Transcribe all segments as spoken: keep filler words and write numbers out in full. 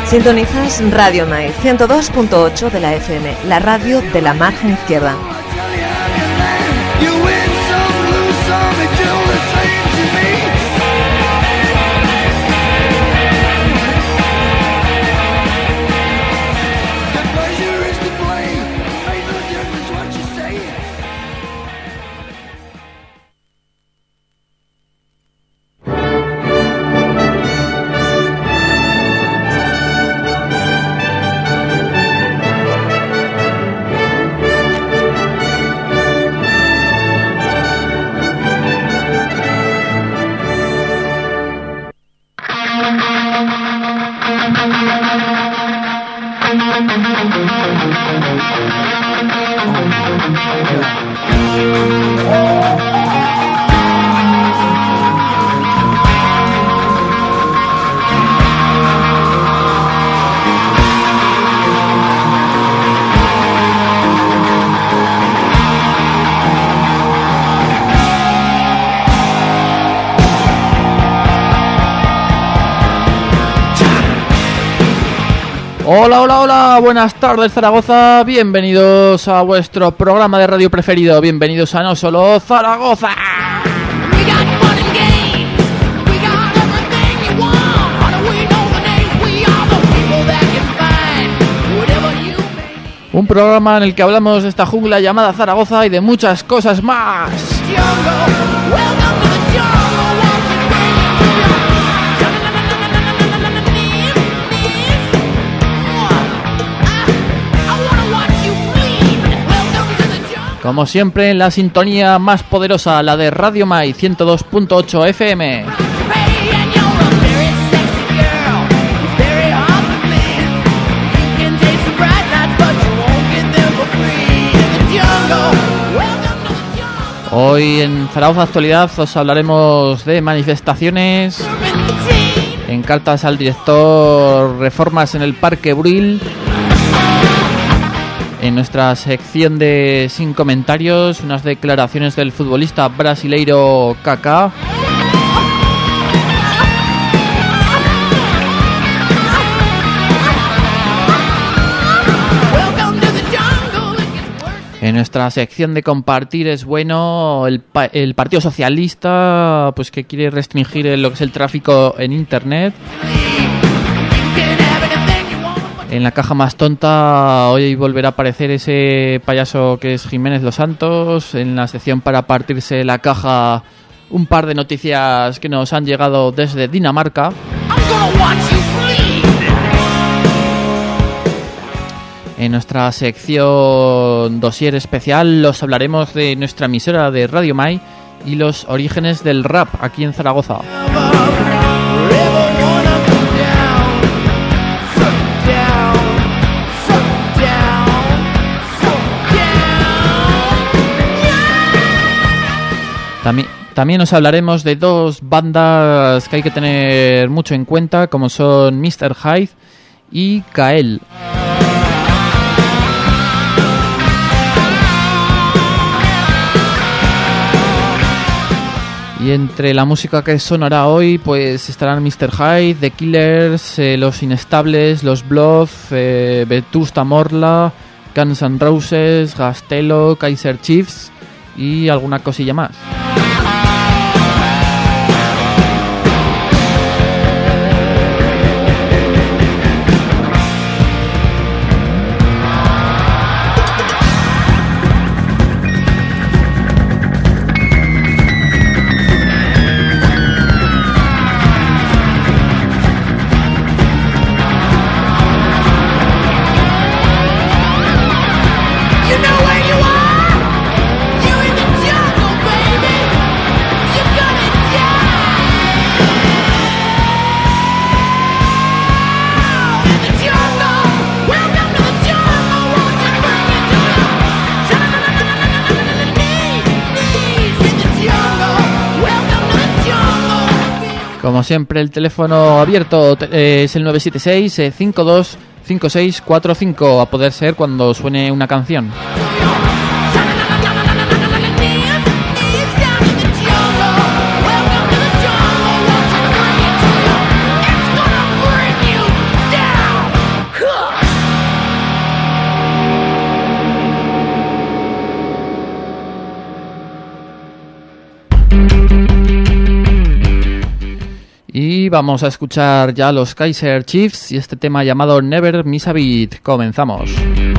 Sintonizas Radio Mai ciento dos punto ocho de la F M, la radio de la margen izquierda. Hola, hola, hola, buenas tardes Zaragoza, bienvenidos a vuestro programa de radio preferido, bienvenidos a No Solo Zaragoza. Un programa en el que hablamos de esta jungla llamada Zaragoza y de muchas cosas más. Como siempre, en la sintonía más poderosa, la de Radio Mai ciento dos punto ocho F M. Hoy en Zaragoza Actualidad os hablaremos de manifestaciones, en cartas al director, reformas en el Parque Bril. En nuestra sección de Sin Comentarios, unas declaraciones del futbolista brasileiro Kaká. En nuestra sección de Compartir es bueno, el, pa- el Partido Socialista, pues que quiere restringir lo que es el tráfico en Internet. En la caja más tonta hoy volverá a aparecer ese payaso que es Jiménez Los Santos. En la sección para partirse la caja, un par de noticias que nos han llegado desde Dinamarca. En nuestra sección Dossier Especial os hablaremos de nuestra emisora de Radio Mai y los orígenes del rap aquí en Zaragoza. También, también os hablaremos de dos bandas que hay que tener mucho en cuenta, como son mister Hyde y Kael. Y entre la música que sonará hoy, pues estarán mister Hyde, The Killers, eh, Los Inestables, Los Bluff, eh, Vetusta Morla, Guns N' Roses, Gastelo, Kaiser Chiefs y alguna cosilla más. Como siempre, el teléfono abierto eh, es el nueve siete seis cinco dos cinco seis cuatro cinco, a poder ser cuando suene una canción. Y vamos a escuchar ya los Kaiser Chiefs y este tema llamado Never Miss a Beat. Comenzamos.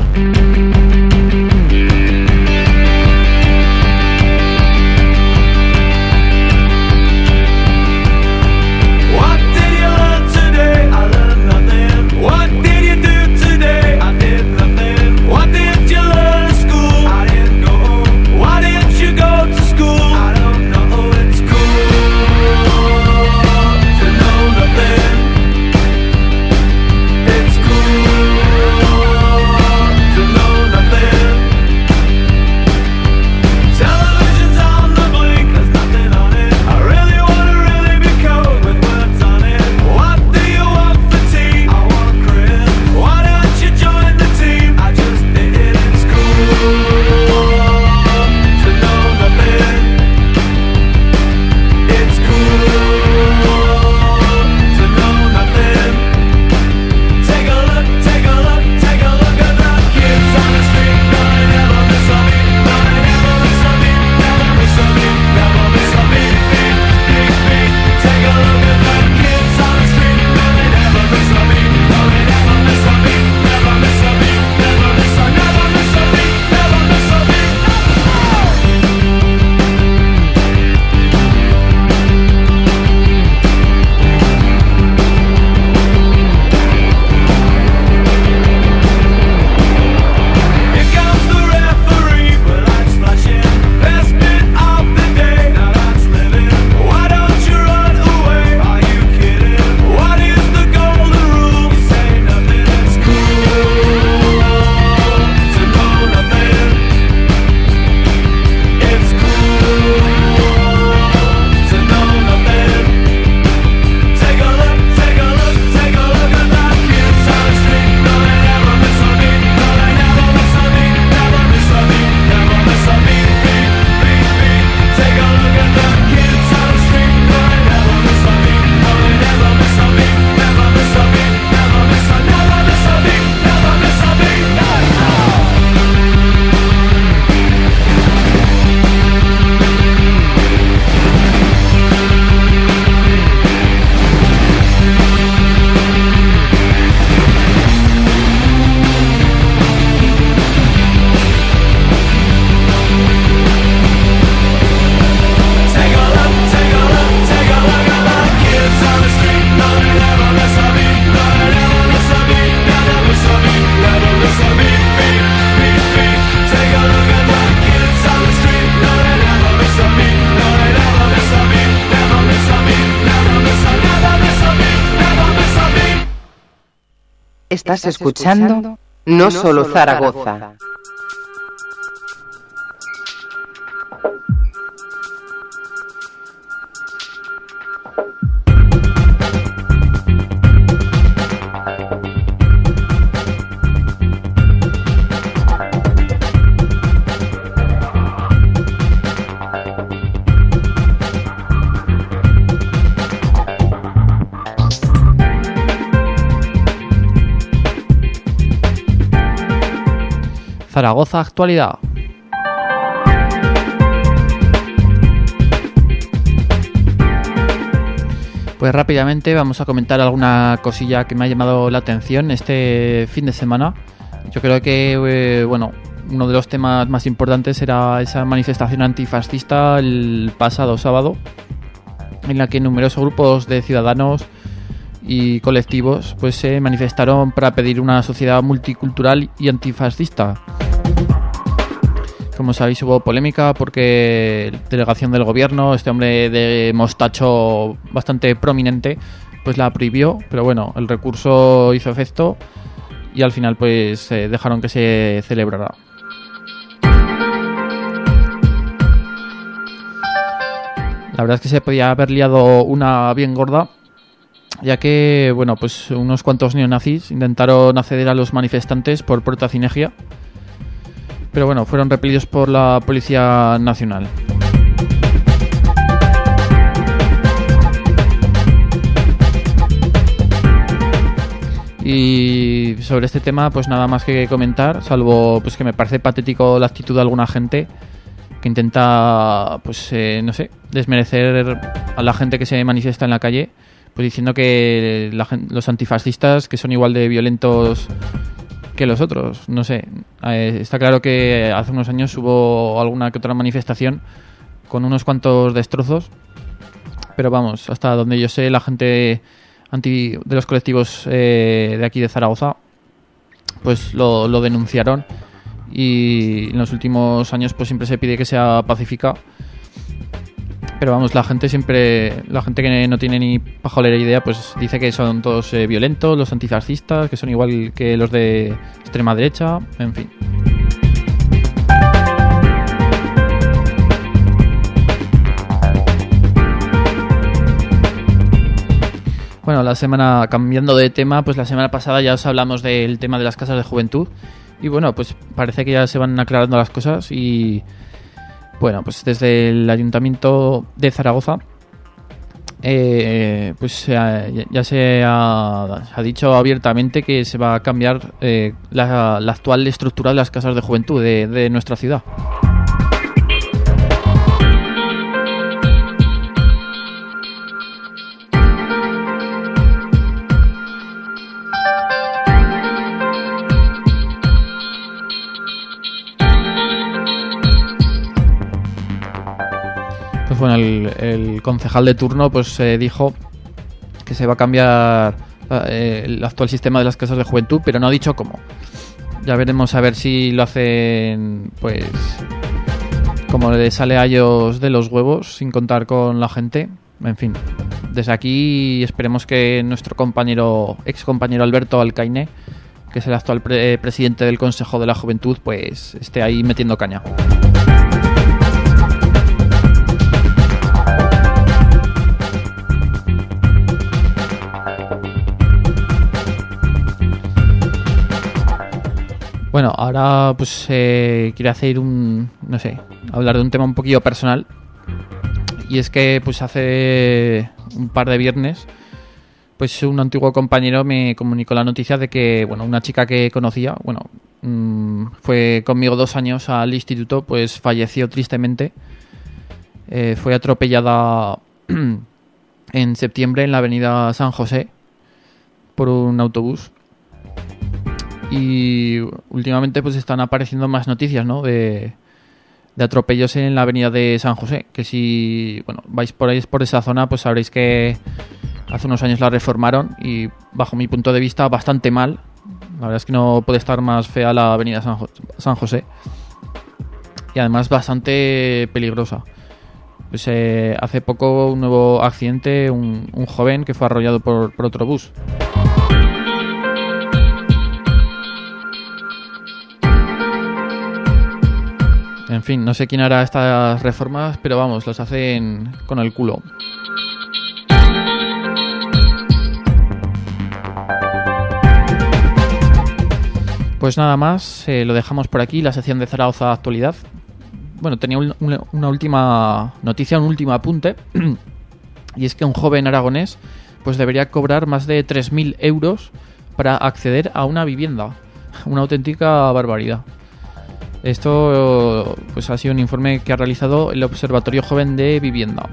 Estás escuchando No Solo Zaragoza. Zaragoza Actualidad. Pues rápidamente vamos a comentar alguna cosilla que me ha llamado la atención este fin de semana. Yo creo que, eh, bueno, uno de los temas más importantes era esa manifestación antifascista el pasado sábado, en la que numerosos grupos de ciudadanos y colectivos pues se manifestaron para pedir una sociedad multicultural y antifascista. Como sabéis, hubo polémica porque la delegación del gobierno, este hombre de mostacho bastante prominente, pues la prohibió, pero bueno, el recurso hizo efecto y al final pues eh, dejaron que se celebrara. La verdad es que se podía haber liado una bien gorda, ya que, bueno, pues unos cuantos neonazis intentaron acceder a los manifestantes por puerta cinegia, pero bueno, fueron repelidos por la Policía Nacional. Y sobre este tema, pues nada más que comentar, salvo pues que me parece patético la actitud de alguna gente que intenta, pues eh, no sé, desmerecer a la gente que se manifiesta en la calle, pues diciendo que la, los antifascistas que son igual de violentos que los otros. No sé, eh, está claro que hace unos años hubo alguna que otra manifestación con unos cuantos destrozos, pero vamos, hasta donde yo sé, la gente anti de los colectivos eh, de aquí de Zaragoza pues lo, lo denunciaron, y en los últimos años pues siempre se pide que sea pacífica, pero vamos, la gente siempre, la gente que no tiene ni pajolera idea, pues dice que son todos eh, violentos, los antifascistas, que son igual que los de extrema derecha, en fin. Bueno, la semana, cambiando de tema, pues la semana pasada ya os hablamos del tema de las casas de juventud, y bueno, pues parece que ya se van aclarando las cosas, y bueno, pues desde el Ayuntamiento de Zaragoza eh, pues se ha, ya se ha, se ha dicho abiertamente que se va a cambiar eh, la, la actual estructura de las casas de juventud de, de nuestra ciudad. Pues bueno, el, el concejal de turno pues eh, dijo que se va a cambiar eh, el actual sistema de las casas de juventud, pero no ha dicho cómo. Ya veremos a ver si lo hacen pues como le sale a ellos de los huevos, sin contar con la gente. En fin, desde aquí esperemos que nuestro compañero, ex compañero Alberto Alcaine, que es el actual pre- presidente del Consejo de la Juventud, pues esté ahí metiendo caña. Bueno, ahora pues eh, quiero hacer un, no sé, hablar de un tema un poquillo personal. Y es que pues hace un par de viernes pues un antiguo compañero me comunicó la noticia de que, bueno, una chica que conocía, bueno, mmm, fue conmigo dos años al instituto, pues falleció tristemente. Eh, fue atropellada en septiembre en la avenida San José por un autobús. Y últimamente pues están apareciendo más noticias, ¿no? De, de atropellos en la avenida de San José. Que si, bueno, vais por ahí por esa zona, pues sabréis que hace unos años la reformaron y bajo mi punto de vista bastante mal. La verdad es que no puede estar más fea la avenida San, Jo- San José. Y además bastante peligrosa. Pues eh, hace poco un nuevo accidente, un, un joven que fue arrollado por, por otro bus. En fin, no sé quién hará estas reformas, pero vamos, las hacen con el culo. Pues nada más, eh, lo dejamos por aquí, la sección de Zaragoza Actualidad. Bueno, tenía un, una, una última noticia, un último apunte, y es que un joven aragonés pues debería cobrar más de tres mil euros para acceder a una vivienda. Una auténtica barbaridad. Esto pues ha sido un informe que ha realizado el Observatorio Joven de Vivienda.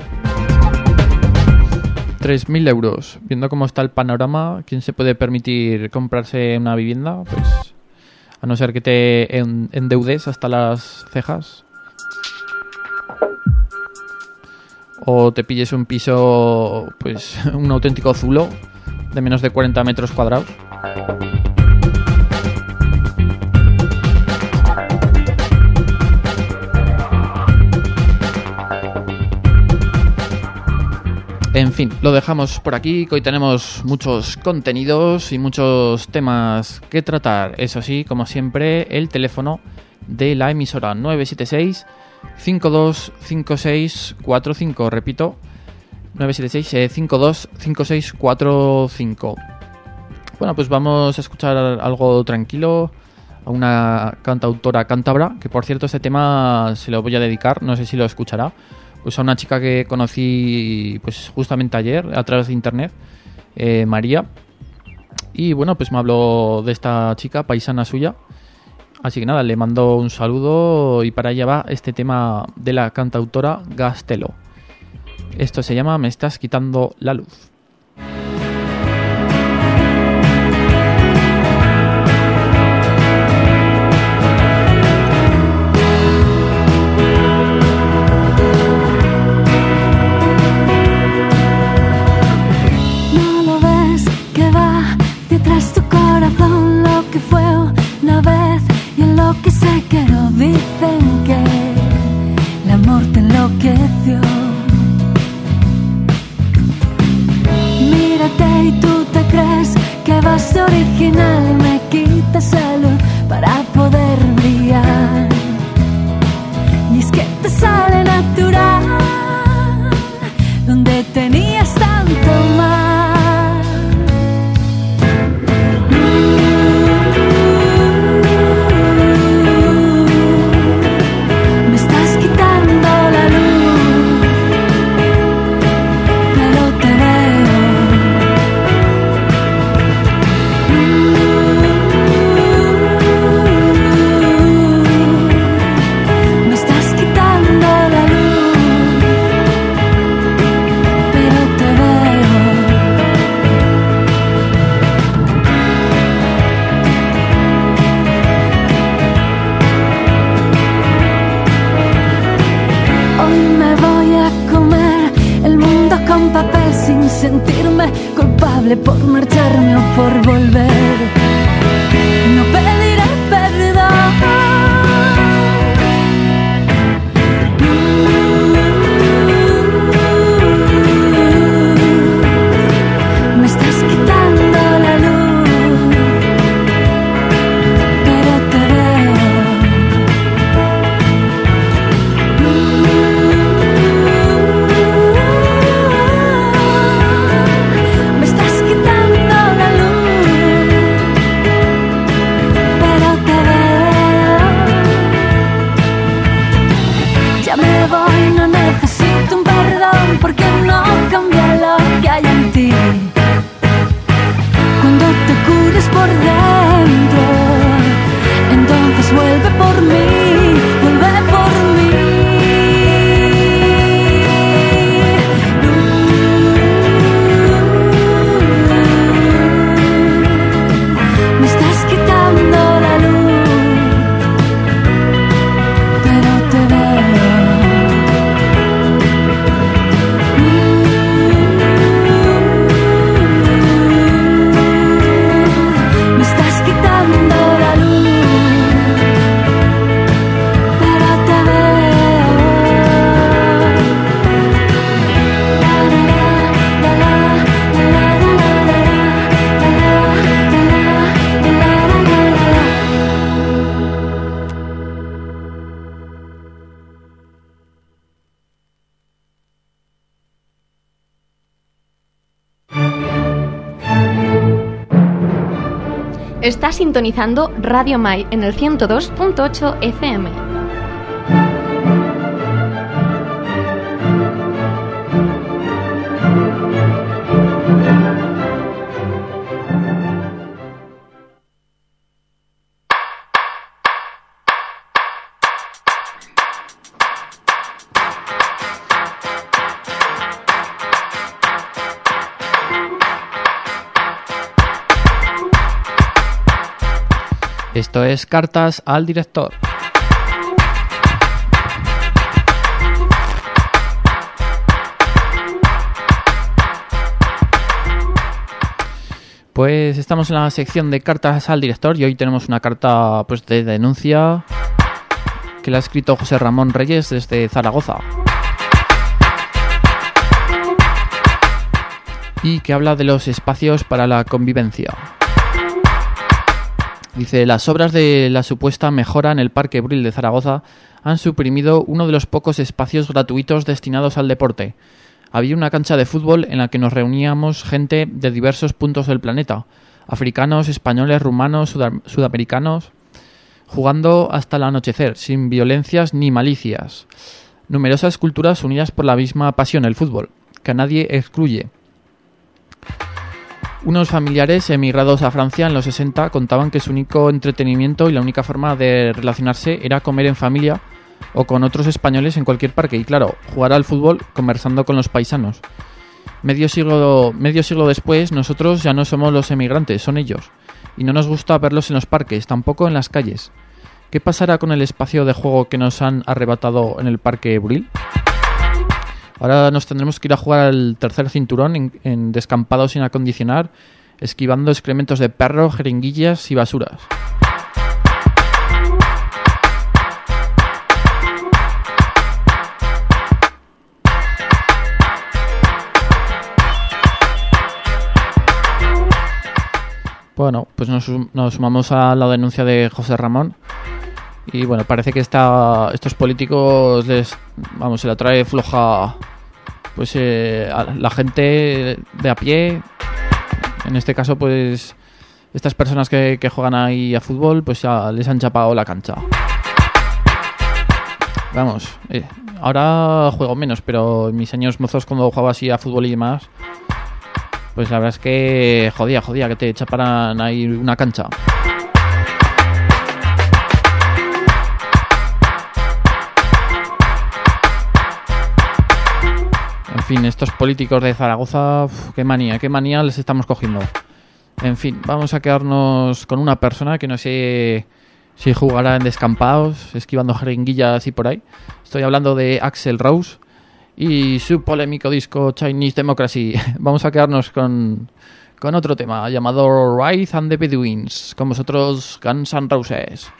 tres mil euros. Viendo cómo está el panorama, ¿quién se puede permitir comprarse una vivienda? Pues a no ser que te endeudes hasta las cejas. O te pilles un piso, pues un auténtico zulo de menos de cuarenta metros cuadrados. En fin, lo dejamos por aquí, que hoy tenemos muchos contenidos y muchos temas que tratar. Eso sí, como siempre, el teléfono de la emisora nueve siete seis, cinco dos cinco seis cuatro cinco. Repito, nueve siete seis, cinco dos cinco seis cuatro cinco. Bueno, pues vamos a escuchar algo tranquilo a una cantautora cántabra, que por cierto este tema se lo voy a dedicar, no sé si lo escuchará. Pues a una chica que conocí pues justamente ayer a través de internet, eh, María, y bueno, pues me habló de esta chica paisana suya, Así que nada, le mando un saludo y para allá va este tema de la cantautora Gastelo. Esto se llama Me estás quitando la luz. Que sé que no dicen que el amor te enloqueció. Mírate y tú te crees que vas de original y me quitas salud para poder brillar. Y es que te sale natural donde tenías tanto más. Sentirme culpable por marcharme o por volver. No pediré perdón. Me estás quitando la luz, pero te veo. Porque no cambia lo que hay en ti. Cuando te cures por dentro, entonces vuelve por mí, vuelve por mí. Me estás quitando la luz, pero te veo. Está sintonizando Radio Mai en el ciento dos punto ocho F M. Esto es Cartas al Director. Pues estamos en la sección de Cartas al Director y hoy tenemos una carta pues de denuncia que la ha escrito José Ramón Reyes desde Zaragoza y que habla de los espacios para la convivencia. Dice, las obras de la supuesta mejora en el Parque Bril de Zaragoza han suprimido uno de los pocos espacios gratuitos destinados al deporte. Había una cancha de fútbol en la que nos reuníamos gente de diversos puntos del planeta, africanos, españoles, rumanos, sud- sudamericanos, jugando hasta el anochecer, sin violencias ni malicias. Numerosas culturas unidas por la misma pasión, el fútbol, que a nadie excluye. Unos familiares emigrados a Francia en los sesenta contaban que su único entretenimiento y la única forma de relacionarse era comer en familia o con otros españoles en cualquier parque y, claro, jugar al fútbol conversando con los paisanos. Medio siglo, medio siglo después, nosotros ya no somos los emigrantes, son ellos. Y no nos gusta verlos en los parques, tampoco en las calles. ¿Qué pasará con el espacio de juego que nos han arrebatado en el Parque Bril? Ahora nos tendremos que ir a jugar al tercer cinturón en, en descampado sin acondicionar, esquivando excrementos de perro, jeringuillas y basuras. Bueno, pues nos, nos sumamos a la denuncia de José Ramón. Y bueno, parece que esta, estos políticos les, vamos, se la trae floja, pues eh, a la gente de a pie. En este caso, pues estas personas que, que juegan ahí a fútbol, pues ya les han chapado la cancha. Vamos, eh, ahora juego menos, pero en mis años mozos cuando jugaba así a fútbol y demás, pues la verdad es que jodía, jodía que te chaparan ahí una cancha. En fin, estos políticos de Zaragoza, uf, qué manía, qué manía les estamos cogiendo. En fin, vamos a quedarnos con una persona que no sé si jugará en descampados, esquivando jeringuillas y por ahí. Estoy hablando de Axl Rose y su polémico disco Chinese Democracy. Vamos a quedarnos con, con otro tema llamado Rise and the Bedouins. Con vosotros, Guns N' Roses.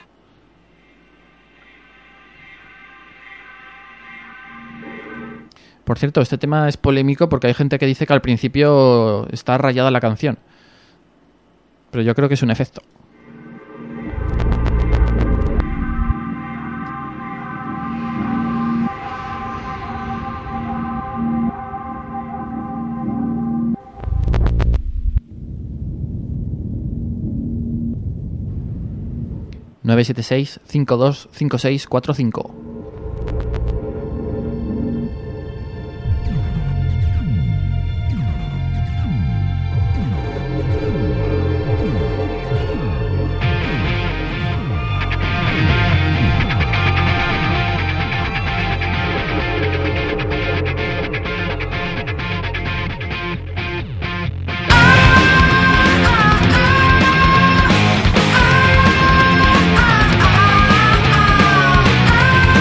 Por cierto, este tema es polémico porque hay gente que dice que al principio está rayada la canción. Pero yo creo que es un efecto. nueve siete seis, cinco dos cinco seis cuatro cinco. Ah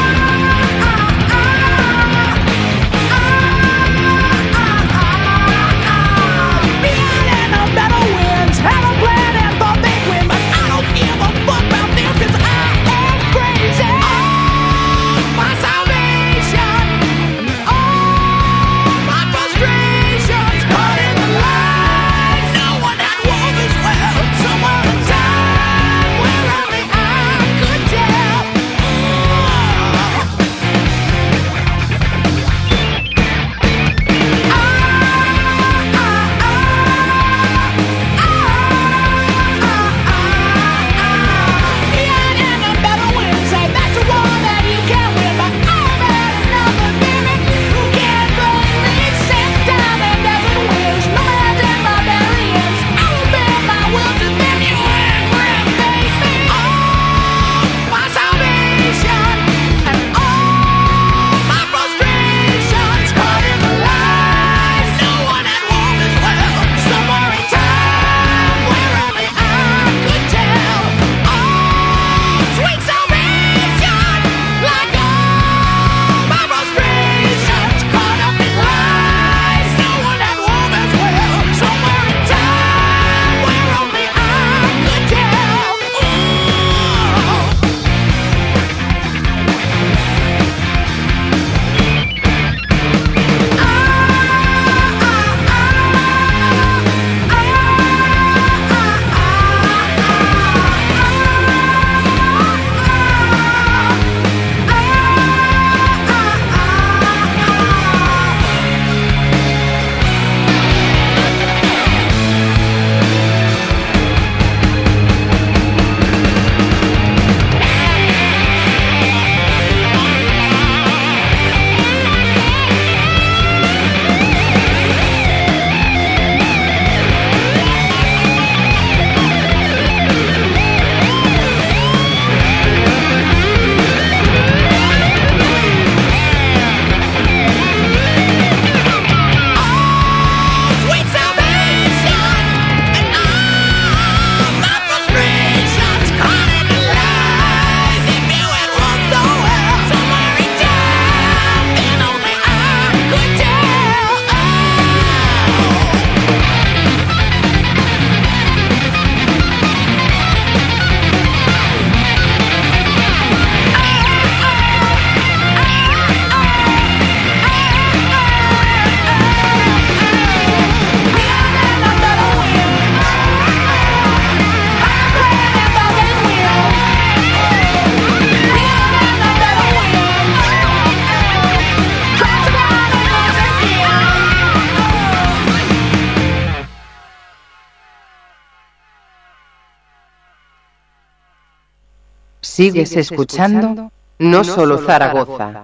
Sigues escuchando No Solo Zaragoza.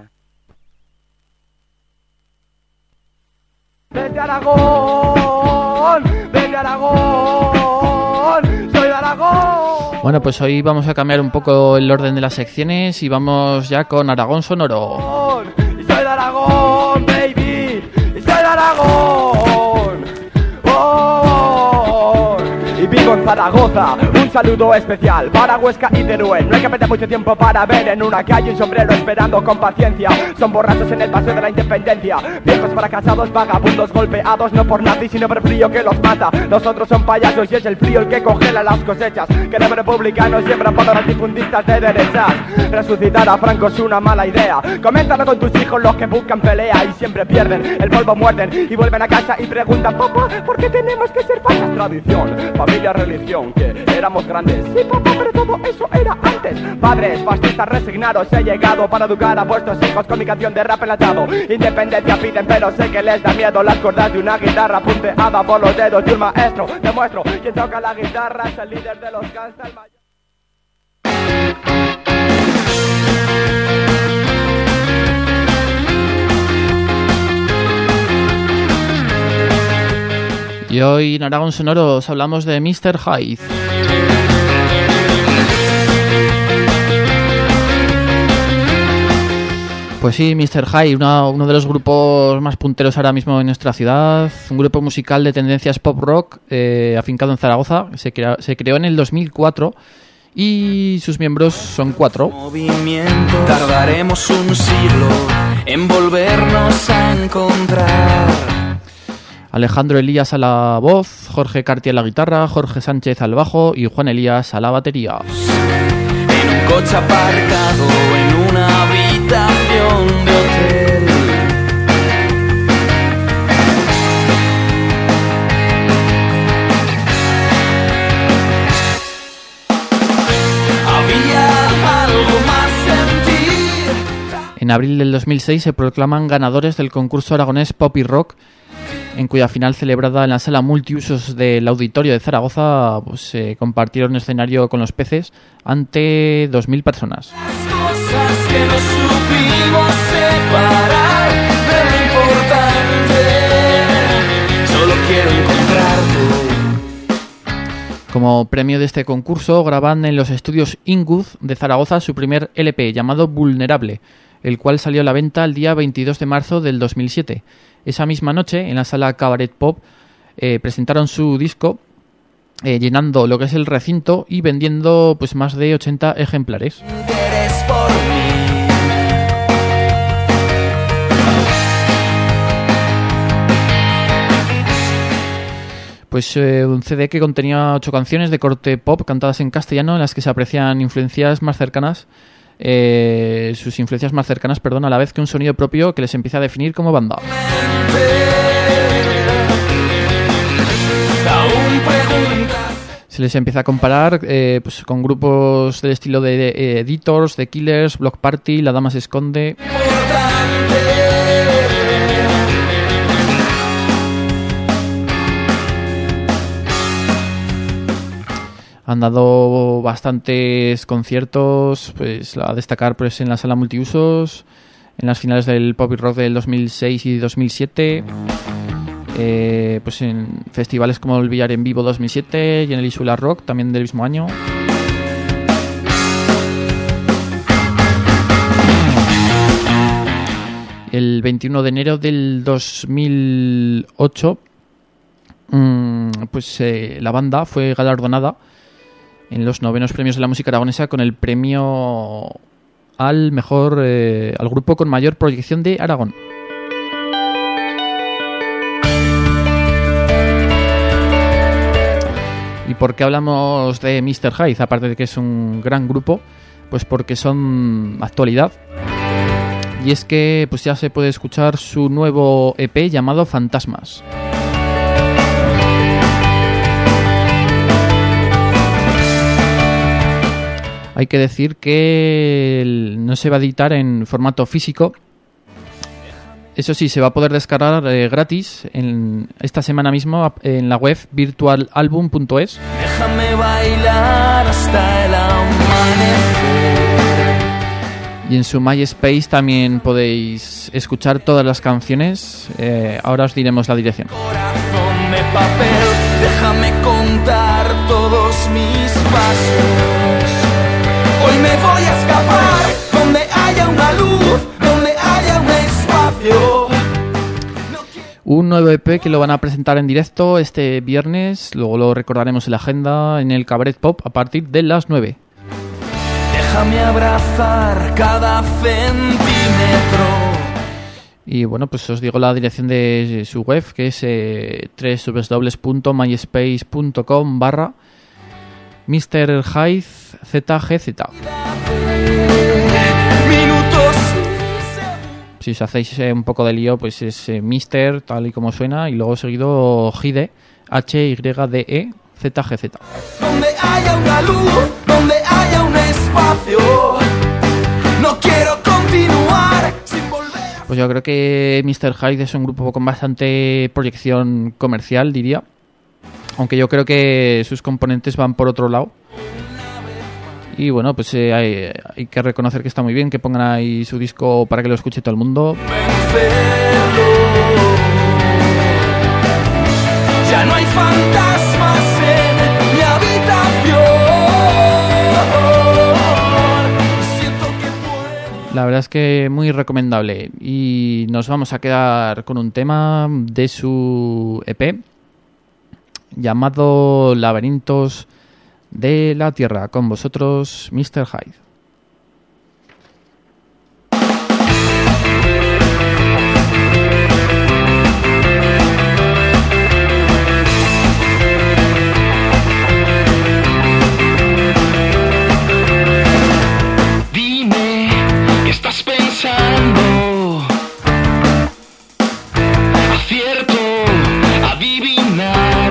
¡Ven de Aragón! ¡Ven de Aragón! ¡Soy de Aragón! Bueno, pues hoy vamos a cambiar un poco el orden de las secciones y vamos ya con Aragón Sonoro. ¡Y soy de Aragón, baby! ¡Y soy de Aragón! ¡Oh! Y vivo en Zaragoza. Un saludo especial para Huesca y Teruel. No hay que perder mucho tiempo para ver en una calle un sombrero esperando con paciencia. Son borrachos en el paseo de la independencia, viejos fracasados, vagabundos golpeados, no por nazis sino por frío que los mata. Los otros son payasos y es el frío el que congela las cosechas. Queremos republicanos siembran para los difundistas de derechas. Resucitar a Franco es una mala idea. Coméntalo con tus hijos, los que buscan pelea y siempre pierden. El polvo muerden y vuelven a casa y preguntan: papá, ¿por qué tenemos que ser falsas? Tradición, familia, religión, que éramos grandes. Sí, papá, pero todo eso era antes. Padres fascistas resignados, he llegado para educar a vuestros hijos con mi canción de rap enlatado. Independencia piden, pero sé que les da miedo las cuerdas de una guitarra punteada por los dedos de un maestro. Demuestro, quien toca la guitarra es el líder de los gangsters, el mayor. Y hoy en Aragón Sonoro os hablamos de mister Hyde. Pues sí, mister Hyde, una, uno de los grupos más punteros ahora mismo en nuestra ciudad, un grupo musical de tendencias pop rock eh, afincado en Zaragoza, se, crea, se creó en el dos mil cuatro y sus miembros son cuatro. Movimiento. Tardaremos un siglo en volvernos a encontrar. Alejandro Elías a la voz, Jorge Carti a la guitarra, Jorge Sánchez al bajo y Juan Elías a la batería. En un coche aparcado en una habitación de hotel. Había algo más sentir. En abril del dos mil seis se proclaman ganadores del concurso aragonés Pop y Rock, en cuya final celebrada en la sala multiusos del Auditorio de Zaragoza, pues se eh, compartieron escenario con los Peces ante dos mil personas. Las cosas que no supimos separar de lo importante, solo quiero encontrarte. Como premio de este concurso graban en los estudios Inguz de Zaragoza su primer L P llamado Vulnerable, el cual salió a la venta el día veintidós de marzo del dos mil siete. Esa misma noche, en la sala Cabaret Pop, eh, presentaron su disco, eh, llenando lo que es el recinto y vendiendo pues más de ochenta ejemplares. Pues eh, un C D que contenía ocho canciones de corte pop cantadas en castellano, en las que se aprecian influencias más cercanas, eh, sus influencias más cercanas, perdón, a la vez que un sonido propio que les empieza a definir como banda. Se les empieza a comparar eh, pues, con grupos del estilo de, de eh, Editors, The Killers, Block Party, La Dama se esconde. Han dado bastantes conciertos, pues a destacar pues en la sala multiusos, en las finales del Pop y Rock del dos mil seis y dos mil siete, eh, pues en festivales como el Villar en Vivo dos mil siete y en el Insular Rock también del mismo año. El veintiuno de enero del dos mil ocho, mmm, pues eh, la banda fue galardonada en los novenos premios de la música aragonesa con el premio al mejor eh, al grupo con mayor proyección de Aragón. ¿Y por qué hablamos de mister Hyde? Aparte de que es un gran grupo, pues porque son actualidad. Y es que pues ya se puede escuchar su nuevo E P llamado Fantasmas. Hay que decir que no se va a editar en formato físico. Eso sí, se va a poder descargar eh, gratis en esta semana mismo en la web virtual album punto es. Déjame bailar hasta el amanecer. Y en su MySpace también podéis escuchar todas las canciones. Eh, ahora os diremos la dirección. Corazón de papel, déjame contar todos mis pasos. Hoy me voy a escapar donde haya una luz, donde haya un espacio. Un nuevo E P que lo van a presentar en directo este viernes, luego lo recordaremos en la agenda en el Cabaret Pop a partir de las nueve. Déjame abrazar cada centímetro. Y bueno, pues os digo la dirección de su web, que es eh, doble u doble u doble u punto myspace punto com barra mister Hyde Z G Z. Si os hacéis eh, un poco de lío, pues es eh, Mister, tal y como suena, y luego seguido Hyde, H Y D E Z G Z. Donde haya una luz, donde haya un espacio, no quiero continuar sin volver. Pues yo creo que mister Hyde es un grupo con bastante proyección comercial, diría. Aunque yo creo que sus componentes van por otro lado. Y bueno, pues eh, hay, hay que reconocer que está muy bien que pongan ahí su disco para que lo escuche todo el mundo. Ya no hay fantasmas en mi habitación. Siento que puedo. La verdad es que muy recomendable. Y nos vamos a quedar con un tema de su E P llamado Laberintos de la Tierra. Con vosotros, mister Hyde. Dime, ¿qué estás pensando? Acierto a adivinar.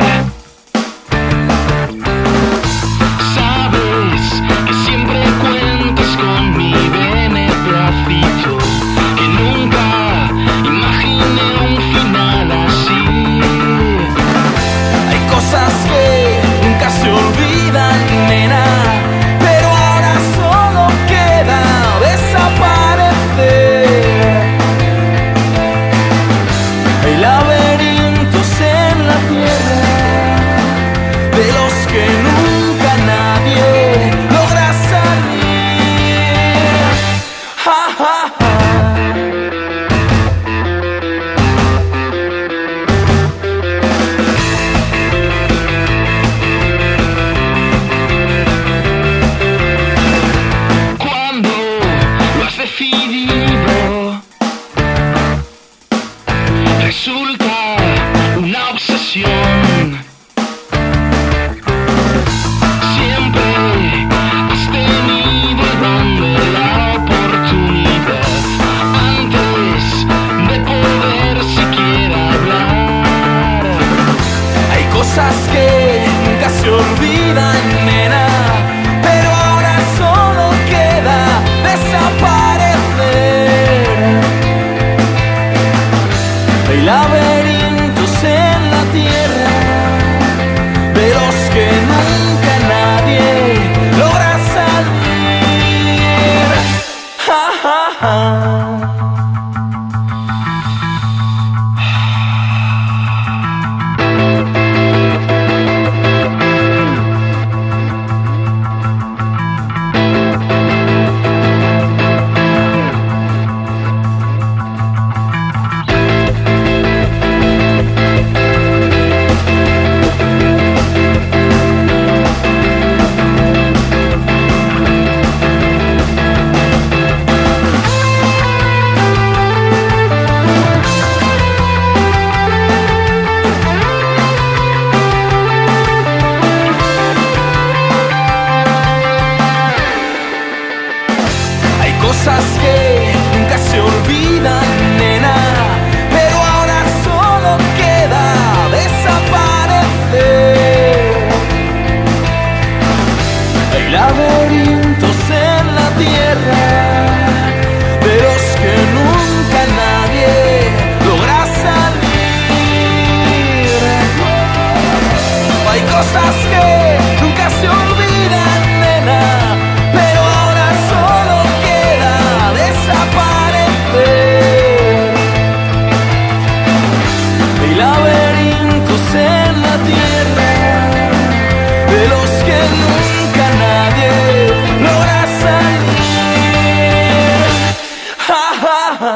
nunca nadie logra salir. Ja, ja, ja.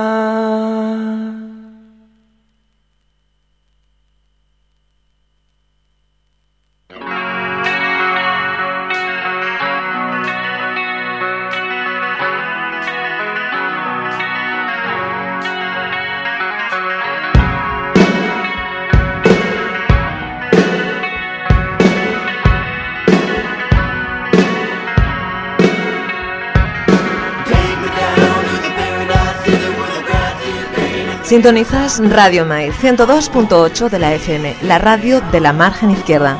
Sintonizas Radio Mai ciento dos punto ocho de la F M, la radio de la margen izquierda.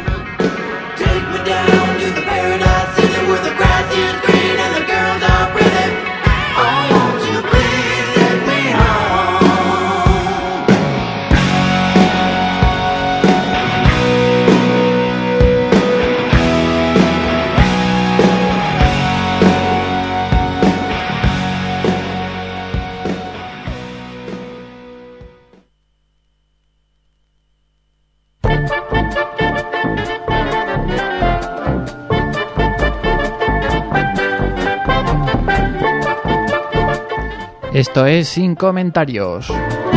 Esto es Sin Comentarios.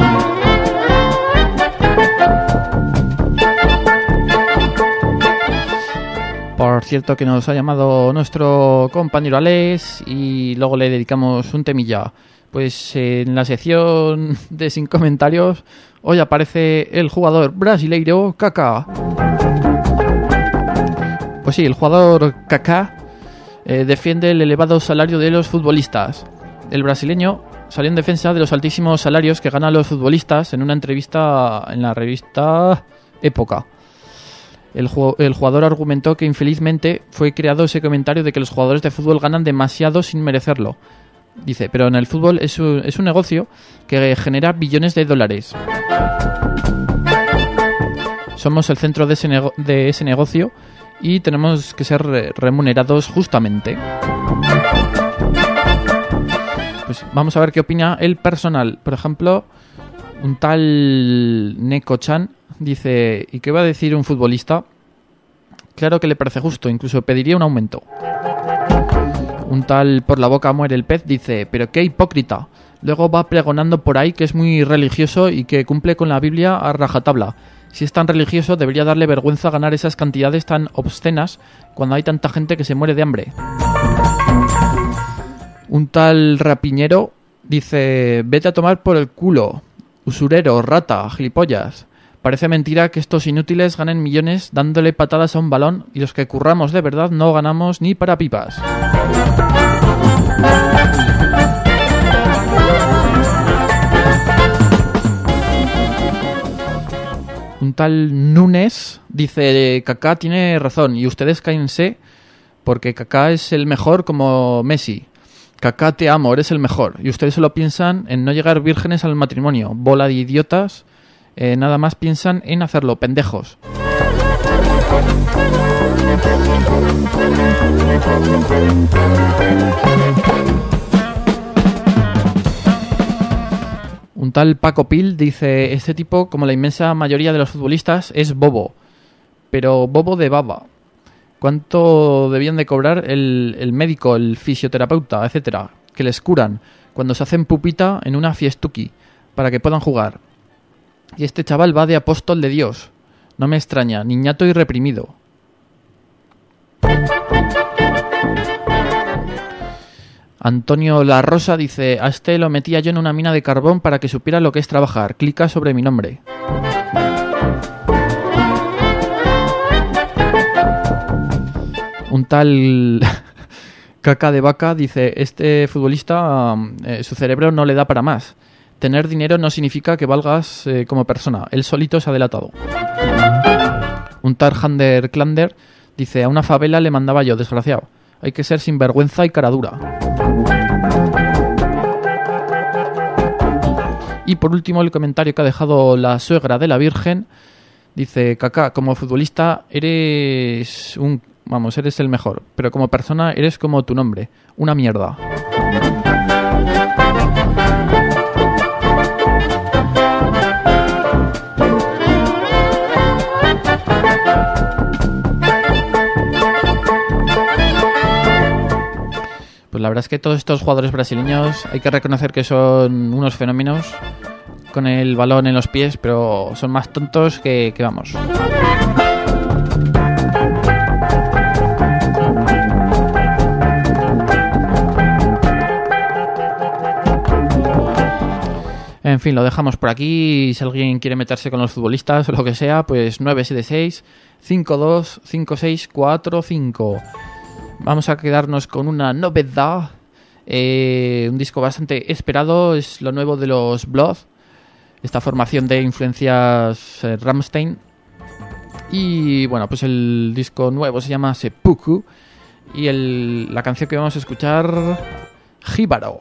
Por cierto que nos ha llamado nuestro compañero Alex y luego le dedicamos un temilla. Pues en la sección de Sin Comentarios hoy aparece el jugador brasileiro Kaká. Pues sí, el jugador Kaká eh, defiende el elevado salario de los futbolistas. El brasileño salió en defensa de los altísimos salarios que ganan los futbolistas en una entrevista en la revista Época. El, ju- el jugador argumentó que infelizmente fue creado ese comentario de que los jugadores de fútbol ganan demasiado sin merecerlo. Dice, pero en el fútbol es un, es un negocio que genera billones de dólares. Somos el centro de ese, nego- de ese negocio y tenemos que ser re- remunerados justamente. Pues vamos a ver qué opina el personal. Por ejemplo, un tal Neko-chan dice, ¿y qué va a decir un futbolista? Claro que le parece justo, incluso pediría un aumento. Un tal Por la boca muere el pez dice, pero qué hipócrita. Luego va pregonando por ahí que es muy religioso y que cumple con la Biblia a rajatabla. Si es tan religioso, debería darle vergüenza ganar esas cantidades tan obscenas cuando hay tanta gente que se muere de hambre. Un tal Rapiñero dice, vete a tomar por el culo, usurero, rata, gilipollas. Parece mentira que estos inútiles ganen millones dándole patadas a un balón y los que curramos de verdad no ganamos ni para pipas. Un tal Núñez dice, Kaká tiene razón y ustedes cállense porque Kaká es el mejor como Messi. Kaká, te amo, eres el mejor. Y ustedes solo piensan en no llegar vírgenes al matrimonio. Bola de idiotas. Eh, nada más piensan en hacerlo, pendejos. Un tal Paco Pil dice, este tipo, como la inmensa mayoría de los futbolistas, es bobo. Pero bobo de baba. ¿Cuánto debían de cobrar el, el médico, el fisioterapeuta, etcétera? Que les curan cuando se hacen pupita en una fiestuki para que puedan jugar. Y este chaval va de apóstol de Dios. No me extraña, niñato y reprimido. Antonio La Rosa dice, a este lo metía yo en una mina de carbón para que supiera lo que es trabajar. Clica sobre mi nombre. Un tal Caca de Vaca dice, este futbolista, eh, su cerebro no le da para más. Tener dinero no significa que valgas eh, como persona. Él solito se ha delatado. Un tal Hander Klander dice, a una favela le mandaba yo, desgraciado. Hay que ser sinvergüenza y cara dura. Y por último el comentario que ha dejado la suegra de la Virgen. Dice, Kaká, como futbolista eres un... Vamos, eres el mejor. Pero como persona eres como tu nombre. Una mierda. verdad es que todos estos jugadores brasileños hay que reconocer que son unos fenómenos con el balón en los pies, pero son más tontos que, que vamos. En fin, lo dejamos por aquí. Si alguien quiere meterse con los futbolistas o lo que sea, pues nueve siete seis, cinco dos cinco seis cuatro cinco. Vamos a quedarnos con una novedad. Eh, un disco bastante esperado. Es lo nuevo de los Blood. Esta formación de influencias eh, Rammstein. Y bueno, pues el disco nuevo se llama Seppuku. Y el, la canción que vamos a escuchar, Jíbaro,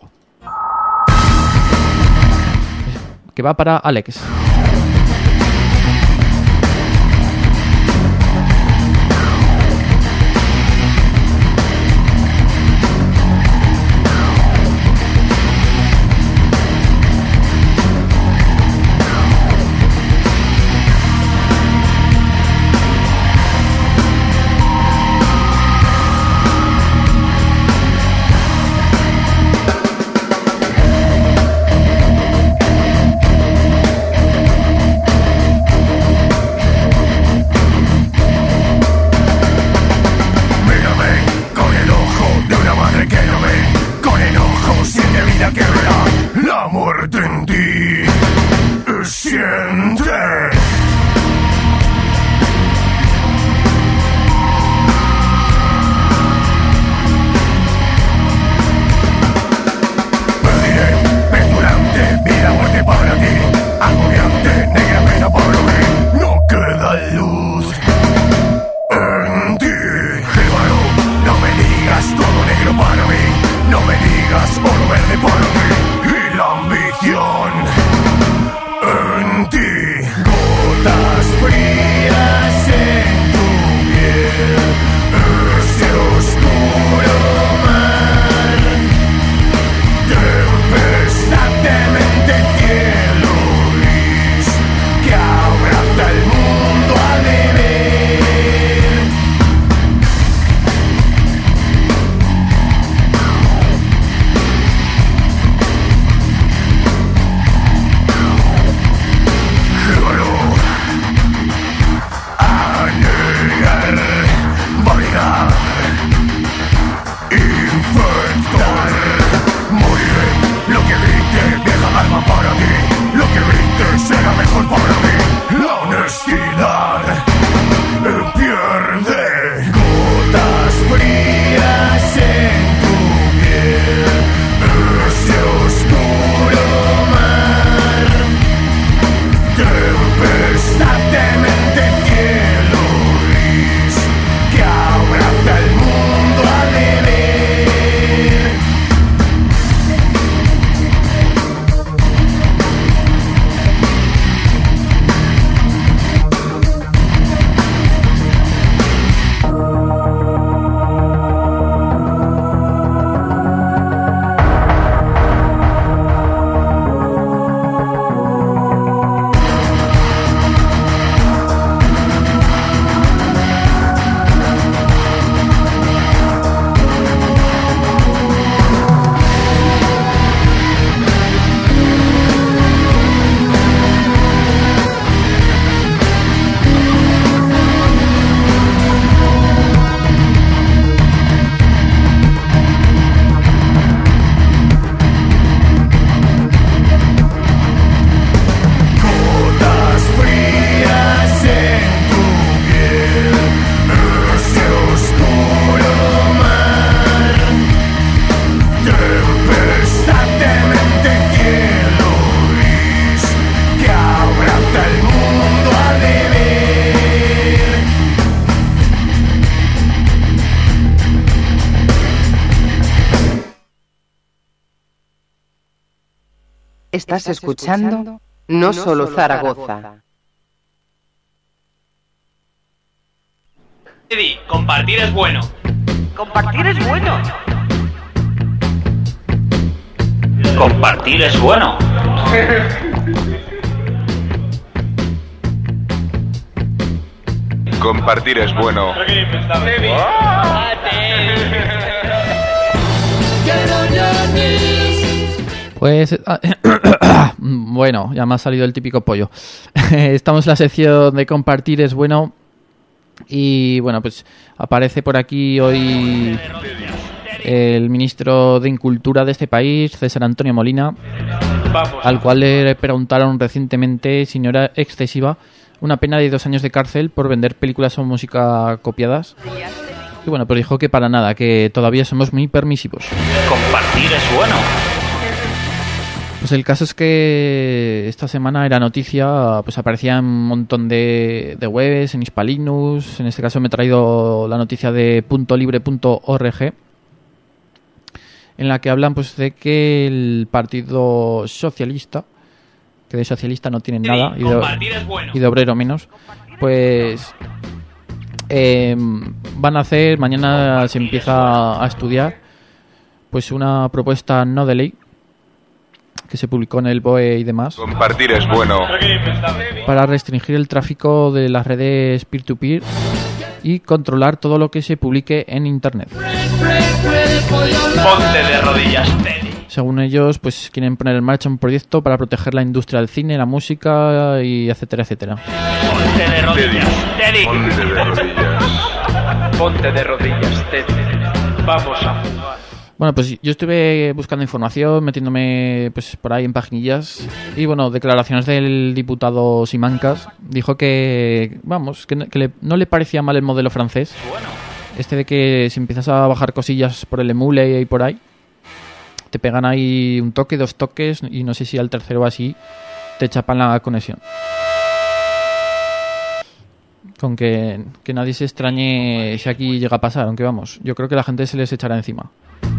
que va para Alex. Estás escuchando No Solo Zaragoza. Eddie, compartir es bueno. Compartir es bueno. Compartir es bueno. Compartir es bueno. Creo que he inventado. Pues bueno, ya me ha salido el típico pollo. Estamos en la sección de compartir es bueno. Y bueno, pues aparece por aquí hoy el ministro de Incultura de este país, César Antonio Molina, al cual le preguntaron recientemente si no era excesiva una pena de dos años de cárcel por vender películas o música copiadas. Y bueno, pues dijo que para nada, que todavía somos muy permisivos. Compartir es bueno. Pues el caso es que esta semana era noticia, pues aparecía un montón de, de webs, en Hispalinus, en este caso me he traído la noticia de punto libre punto org, en la que hablan pues de que el Partido Socialista, que de socialista no tienen nada, y de, y de obrero menos, pues eh, van a hacer, mañana se empieza a estudiar pues una propuesta no de ley que se publicó en el B O E y demás. Compartir es bueno. Para restringir el tráfico de las redes peer-to-peer y controlar todo lo que se publique en Internet. Ponte de rodillas, Teddy. Según ellos, pues quieren poner en marcha un proyecto para proteger la industria del cine, la música y etcétera, etcétera. Ponte de rodillas, Teddy. Ponte de rodillas. Ponte de rodillas, Teddy. Vamos a jugar. Bueno, pues yo estuve buscando información, metiéndome pues por ahí en paginillas y bueno, declaraciones del diputado Simancas. Dijo que, vamos, que, que le, no le parecía mal el modelo francés. Este de que si empiezas a bajar cosillas por el emule y por ahí, te pegan ahí un toque, dos toques y no sé si al tercero o así te chapan la conexión. Con que, que nadie se extrañe si aquí llega a pasar, aunque vamos, yo creo que la gente se les echará encima.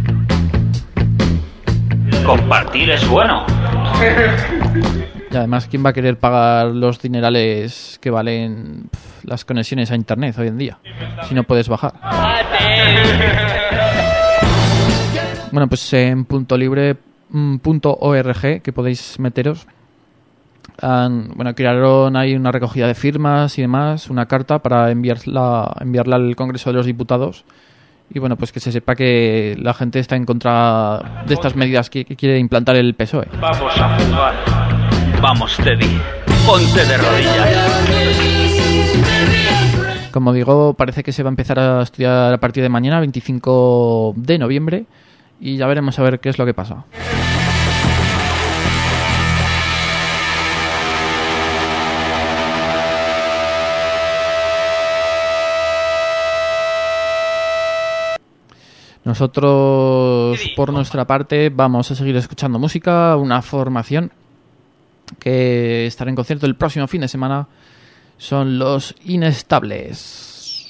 Compartir es bueno. Y además, ¿quién va a querer pagar los dinerales que valen pf, las conexiones a internet hoy en día? Si no puedes bajar. Bueno, pues en punto libre punto org, que podéis meteros, han, bueno, crearon ahí una recogida de firmas y demás, una carta para enviarla, enviarla al Congreso de los Diputados. Y bueno, pues que se sepa que la gente está en contra de estas medidas que, que quiere implantar el P S O E. Vamos a jugar. Vamos, Teddy. Ponte de rodillas. Como digo, parece que se va a empezar a estudiar a partir de mañana, veinticinco de noviembre, y ya veremos a ver qué es lo que pasa. Nosotros, por nuestra parte, vamos a seguir escuchando música, una formación que estará en concierto el próximo fin de semana. Son Los Inestables.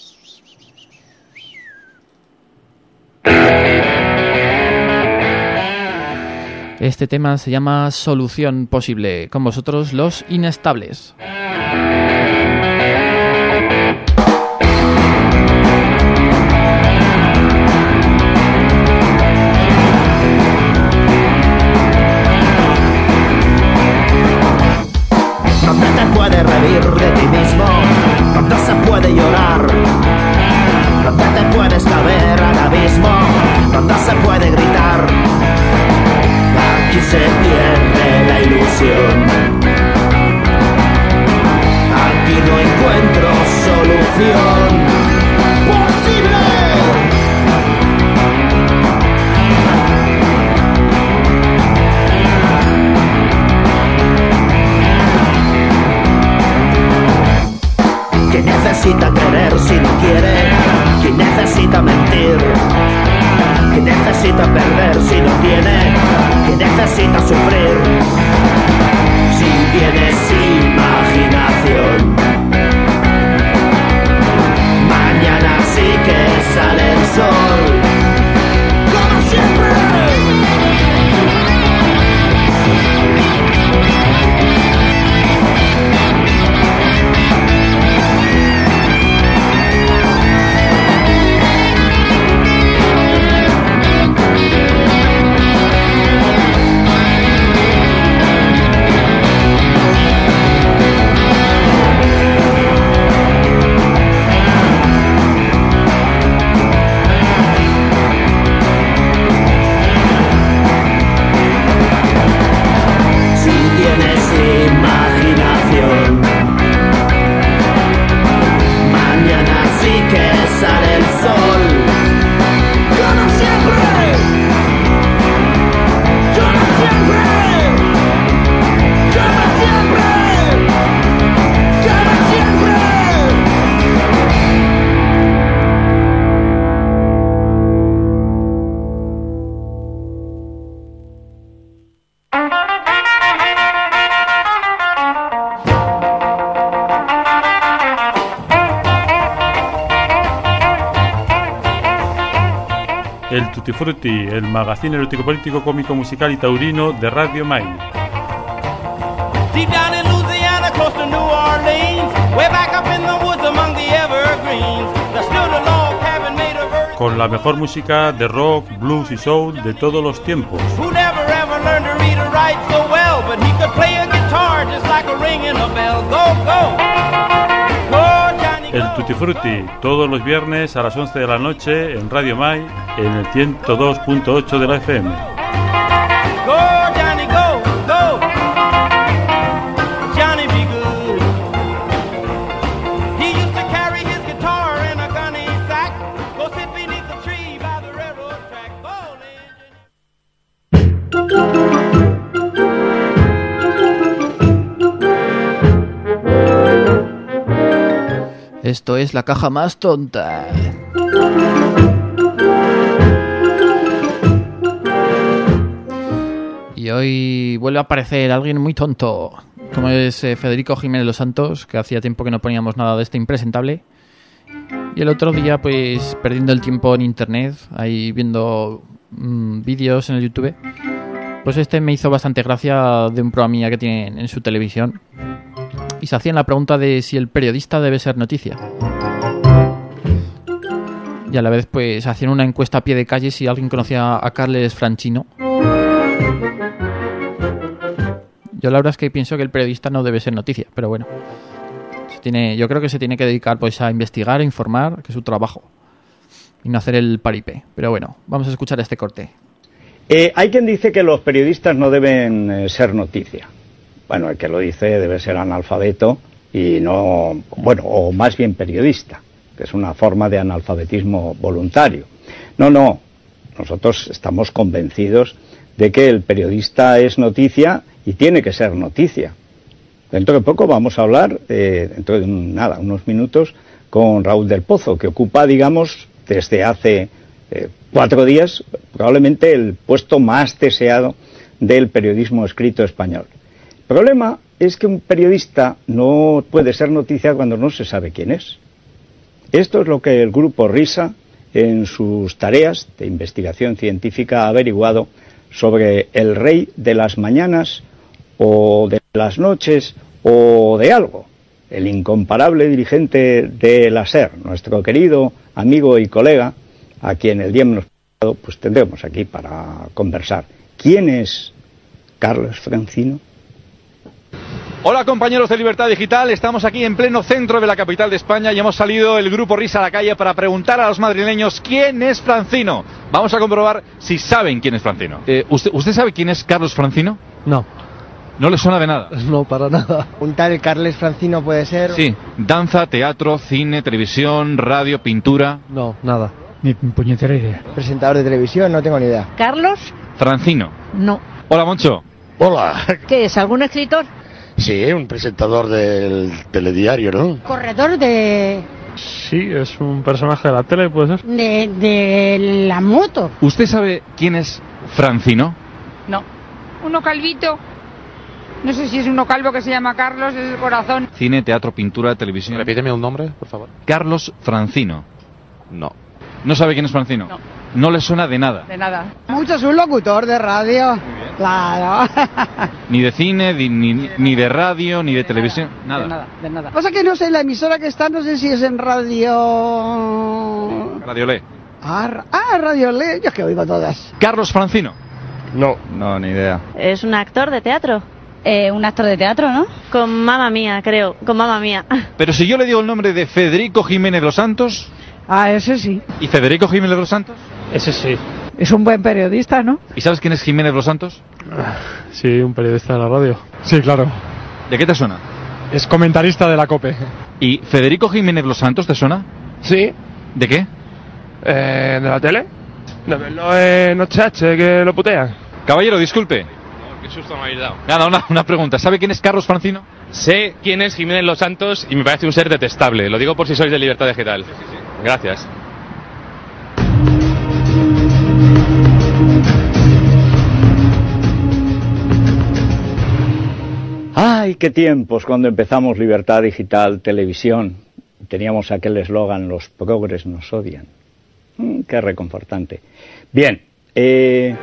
Este tema se llama Solución Posible. Con vosotros, Los Inestables. Donde te puedes reír de ti mismo, donde se puede llorar, donde te puedes caber al abismo, donde se puede gritar. Aquí se pierde la ilusión, aquí no encuentro solución posible. ¿Quién necesita querer si no quiere? ¿Quién necesita mentir? ¿Quién necesita perder si no tiene? ¿Quién necesita sufrir? Si tienes imaginación, mañana sí que sale el sol, como siempre. El Tutti Frutti, el magazine erótico, político, cómico, musical y taurino de Radio Mai. Deep down in Louisiana, close to New Orleans, way back up in the woods among the evergreens, there stood a log cabin made of earth. Con la mejor música de rock, blues y soul de todos los tiempos. Who never ever learned to read or write so well, but he could play a guitar just like a ring in a bell. Go, go, go, Johnny, go. El Tutti Frutti, todos los viernes a las once de la noche en Radio Mai, en el ciento dos punto ocho de la F M. Go, Johnny, go, go. Johnny be good. He used to carry his guitar in a gunny sack. Go sit beneath the tree by the railroad track. Esto es la caja más tonta. Y hoy vuelve a aparecer alguien muy tonto, como es eh, Federico Jiménez Los Santos, que hacía tiempo que no poníamos nada de este impresentable. Y el otro día, pues, perdiendo el tiempo en internet, ahí viendo mmm, vídeos en el YouTube, pues este me hizo bastante gracia de un programilla que tienen en su televisión. Y se hacían la pregunta de si el periodista debe ser noticia. Y a la vez, pues, hacían una encuesta a pie de calle si alguien conocía a Carles Francino. Yo la verdad es que pienso que el periodista no debe ser noticia, pero bueno. Se tiene, yo creo que se tiene que dedicar pues a investigar, a informar, que es su trabajo. Y no hacer el paripé. Pero bueno, vamos a escuchar este corte. Eh, hay quien dice que los periodistas no deben eh, ser noticia. Bueno, el que lo dice debe ser analfabeto y no, bueno, o más bien periodista, que es una forma de analfabetismo voluntario. No, no, nosotros estamos convencidos de que el periodista es noticia y tiene que ser noticia. Dentro de poco vamos a hablar, eh, dentro de nada, unos minutos, con Raúl del Pozo, que ocupa, digamos, desde hace eh, cuatro días, probablemente el puesto más deseado del periodismo escrito español. El problema es que un periodista no puede ser noticia cuando no se sabe quién es. Esto es lo que el grupo RISA, en sus tareas de investigación científica, ha averiguado sobre el rey de las mañanas o de las noches o de algo, el incomparable dirigente de la SER, nuestro querido amigo y colega, a quien el día menos pasado pues tendremos aquí para conversar. ¿Quién es Carles Francino? Hola compañeros de Libertad Digital, estamos aquí en pleno centro de la capital de España y hemos salido el grupo RISA a la calle para preguntar a los madrileños quién es Francino. Vamos a comprobar si saben quién es Francino. Eh, ¿usted, ¿Usted sabe quién es Carlos Francino? No. ¿No le suena de nada? No, para nada. ¿Un tal Carles Francino puede ser? Sí, danza, teatro, cine, televisión, radio, pintura... No, nada. Ni puñetera idea. Presentador de televisión, no tengo ni idea. ¿Carlos? Francino. No. Hola, Moncho. Hola. ¿Qué es? ¿Algún escritor? Sí, un presentador del telediario, ¿no? ¿Corredor de...? Sí, es un personaje de la tele, ¿puede ser? De, de la moto. ¿Usted sabe quién es Francino? No. Uno calvito. No sé si es uno calvo que se llama Carlos, es el corazón. Cine, teatro, pintura, televisión... Repíteme un nombre, por favor. Carlos Francino. No. ¿No sabe quién es Francino? No. No le suena de nada. De nada. Mucho es un locutor de radio. Claro. Ni de cine, ni, ni, ni de radio, ni de, de televisión, nada. De nada, de nada. Pasa que no sé, la emisora que está, no sé si es en radio... Radio Le. Ah, ah, Radio Le, yo es que oigo todas. ¿Carlos Francino? No, no, ni idea. ¿Es un actor de teatro? Eh, un actor de teatro, ¿no? Con Mamma Mía, creo, con Mamma Mía. Pero si yo le digo el nombre de Federico Jiménez Los Santos... Ah, ese sí. ¿Y Federico Jiménez Los Santos? Ese sí. Es un buen periodista, ¿no? ¿Y sabes quién es Jiménez Los Santos? Sí, un periodista de la radio. Sí, claro. ¿De qué te suena? Es comentarista de la COPE. ¿Y Federico Jiménez Los Santos te suena? Sí. ¿De qué? Eh, ¿De la tele? No, no es Noche H que lo putean. Caballero, disculpe. Qué susto me habéis dado. Nada, una, una pregunta. ¿Sabe quién es Carlos Francino? Sé quién es Jiménez Los Santos y me parece un ser detestable. Lo digo por si sois de Libertad Digital. Sí, sí, sí. Gracias. ¡Ay, qué tiempos cuando empezamos Libertad Digital Televisión! Teníamos aquel eslogan, los progres nos odian. Mm, qué reconfortante. Bien. Eh...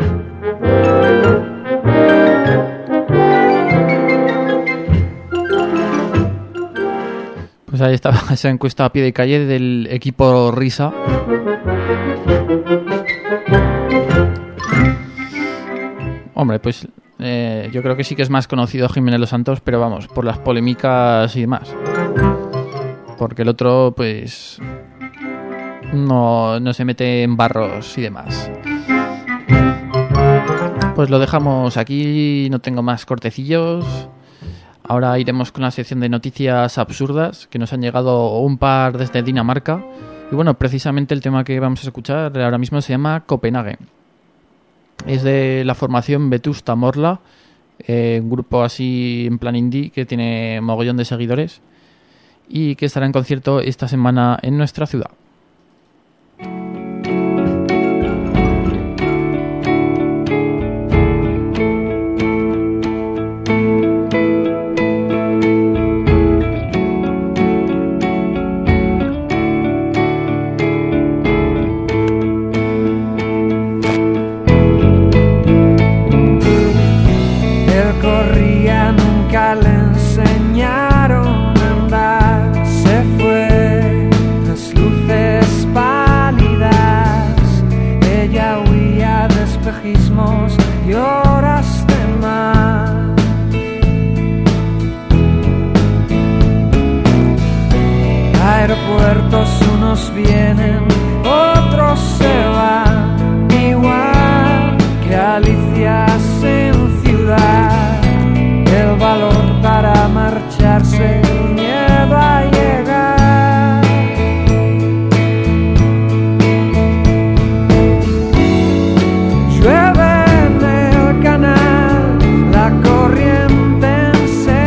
Pues ahí estaba esa encuesta a pie de calle del equipo Risa. Hombre, pues eh, yo creo que sí que es más conocido Jiménez Los Santos, pero vamos, por las polémicas y demás. Porque el otro, pues, no, no se mete en barros y demás. Pues lo dejamos aquí, no tengo más cortecillos. Ahora iremos con la sección de noticias absurdas, que nos han llegado un par desde Dinamarca. Y bueno, precisamente el tema que vamos a escuchar ahora mismo se llama Copenhague. Es de la formación Vetusta Morla, eh, un grupo así en plan indie que tiene mogollón de seguidores y que estará en concierto esta semana en nuestra ciudad. Y horas de más. Aeropuertos unos vienen, otros se van, igual que alicias en ciudad. El valor para marcharse, miedo a llegar.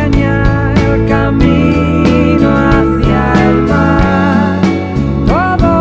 Todo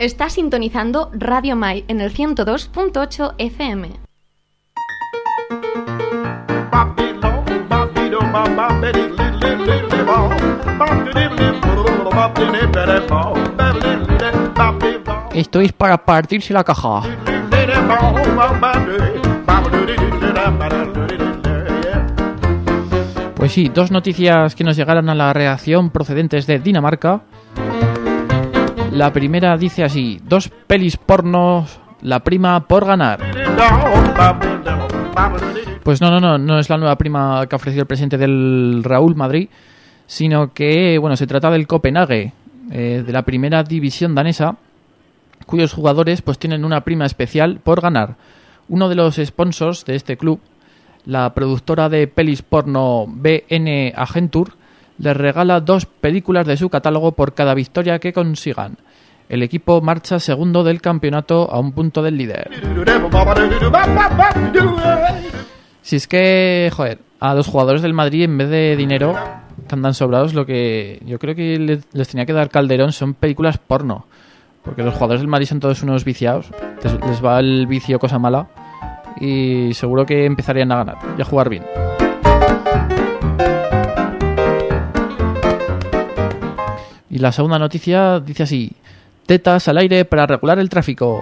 Está sintonizando Radio Mai en el ciento dos punto ocho F M. Esto es para partirse la caja. Pues sí, dos noticias que nos llegaron a la redacción procedentes de Dinamarca. La primera dice así: dos pelis pornos, la prima por ganar. Pues no, no, no, no es la nueva prima que ha ofrecido el presidente del Real Madrid, sino que, bueno, se trata del Copenhague, eh, de la primera división danesa, cuyos jugadores pues tienen una prima especial por ganar. Uno de los sponsors de este club, la productora de pelis porno B N Agentur, les regala dos películas de su catálogo por cada victoria que consigan. El equipo marcha segundo del campeonato a un punto del líder. Si es que, joder, a los jugadores del Madrid, en vez de dinero, que andan sobrados, lo que yo creo que les, les tenía que dar Calderón son películas porno. Porque los jugadores del Madrid son todos unos viciados. Les, les va el vicio cosa mala. Y seguro que empezarían a ganar y a jugar bien. Y la segunda noticia dice así: tetas al aire para regular el tráfico.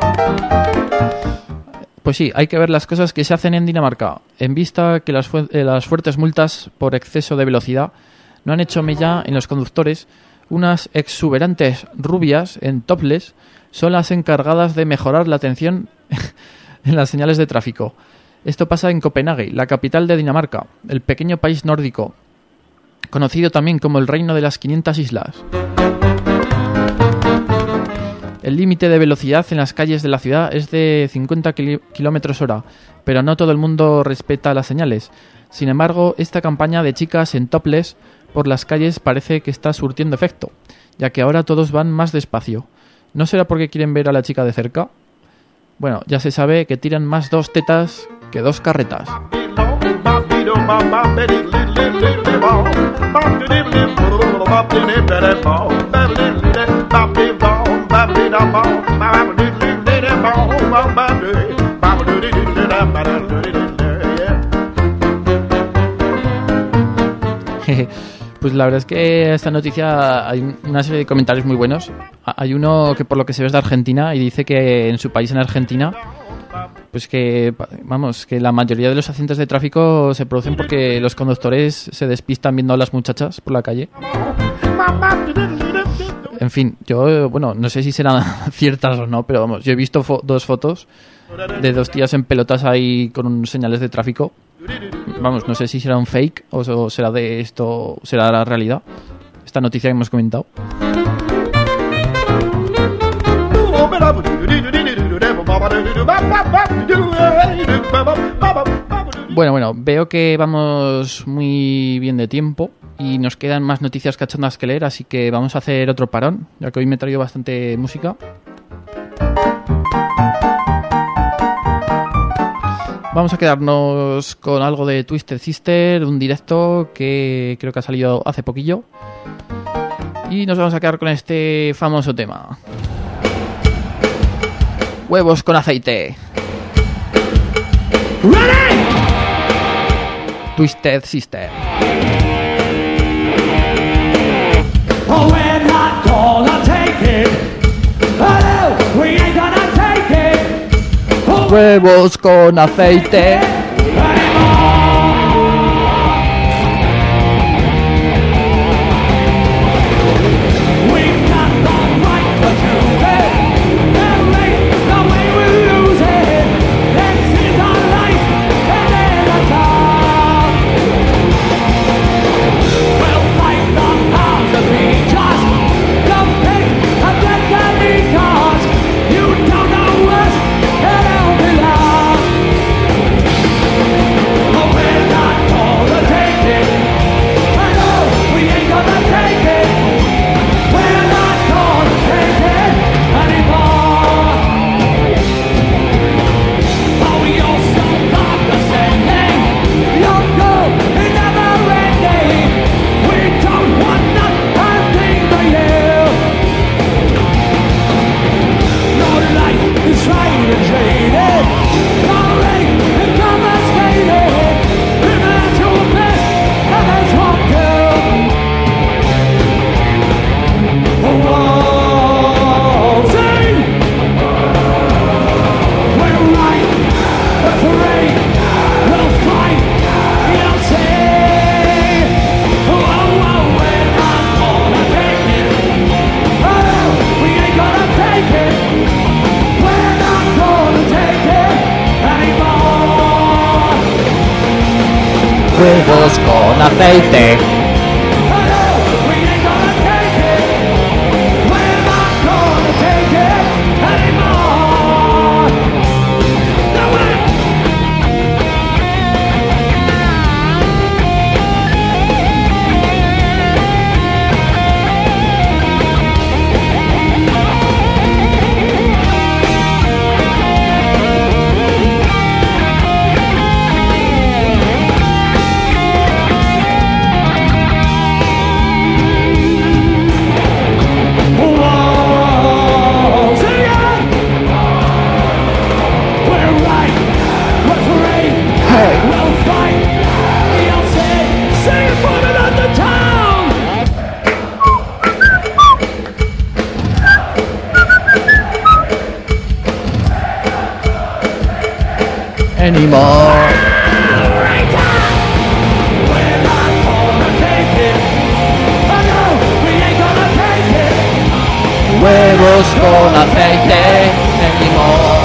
Pues sí, hay que ver las cosas que se hacen en Dinamarca. En vista que las, fu- eh, las fuertes multas por exceso de velocidad no han hecho mella en los conductores, unas exuberantes rubias en topless son las encargadas de mejorar la atención en las señales de tráfico. Esto pasa en Copenhague, la capital de Dinamarca, el pequeño país nórdico, conocido también como el Reino de las quinientas Islas. El límite de velocidad en las calles de la ciudad es de cincuenta kilómetros hora, pero no todo el mundo respeta las señales. Sin embargo, esta campaña de chicas en topless por las calles parece que está surtiendo efecto, ya que ahora todos van más despacio. ¿No será porque quieren ver a la chica de cerca? Bueno, ya se sabe que tiran más dos tetas que dos carretas. Pues la verdad es que esta noticia hay una serie de comentarios muy buenos. Hay uno que por lo que se ve es de Argentina y dice que en su país, en Argentina, pues que, vamos, que la mayoría de los accidentes de tráfico se producen porque los conductores se despistan viendo a las muchachas por la calle. En fin, yo, bueno, no sé si serán ciertas o no, pero vamos, yo he visto fo- dos fotos de dos tías en pelotas ahí con señales de tráfico. Vamos, no sé si será un fake o, o será de esto, será la realidad. Esta noticia que hemos comentado. Bueno, bueno, veo que vamos muy bien de tiempo y nos quedan más noticias cachondas que leer, así que vamos a hacer otro parón, ya que hoy me he traído bastante música. Vamos a quedarnos con algo de Twisted Sister, un directo que creo que ha salido hace poquillo. Y nos vamos a quedar con este famoso tema. Huevos con aceite. ¡Ready! Twisted Sister. Oh, we're not gonna take it. Oh, no, we ain't gonna take it. Oh, Huevos con aceite. we've got the right to choose it. There ain't no way we lose it. This is our life, and there's a top. We'll fight the powers that be just. Don't pick against the because you don't know us, and they'll be lost. Huevos con aceite. Anymore. Huevos con aceite. Anymore.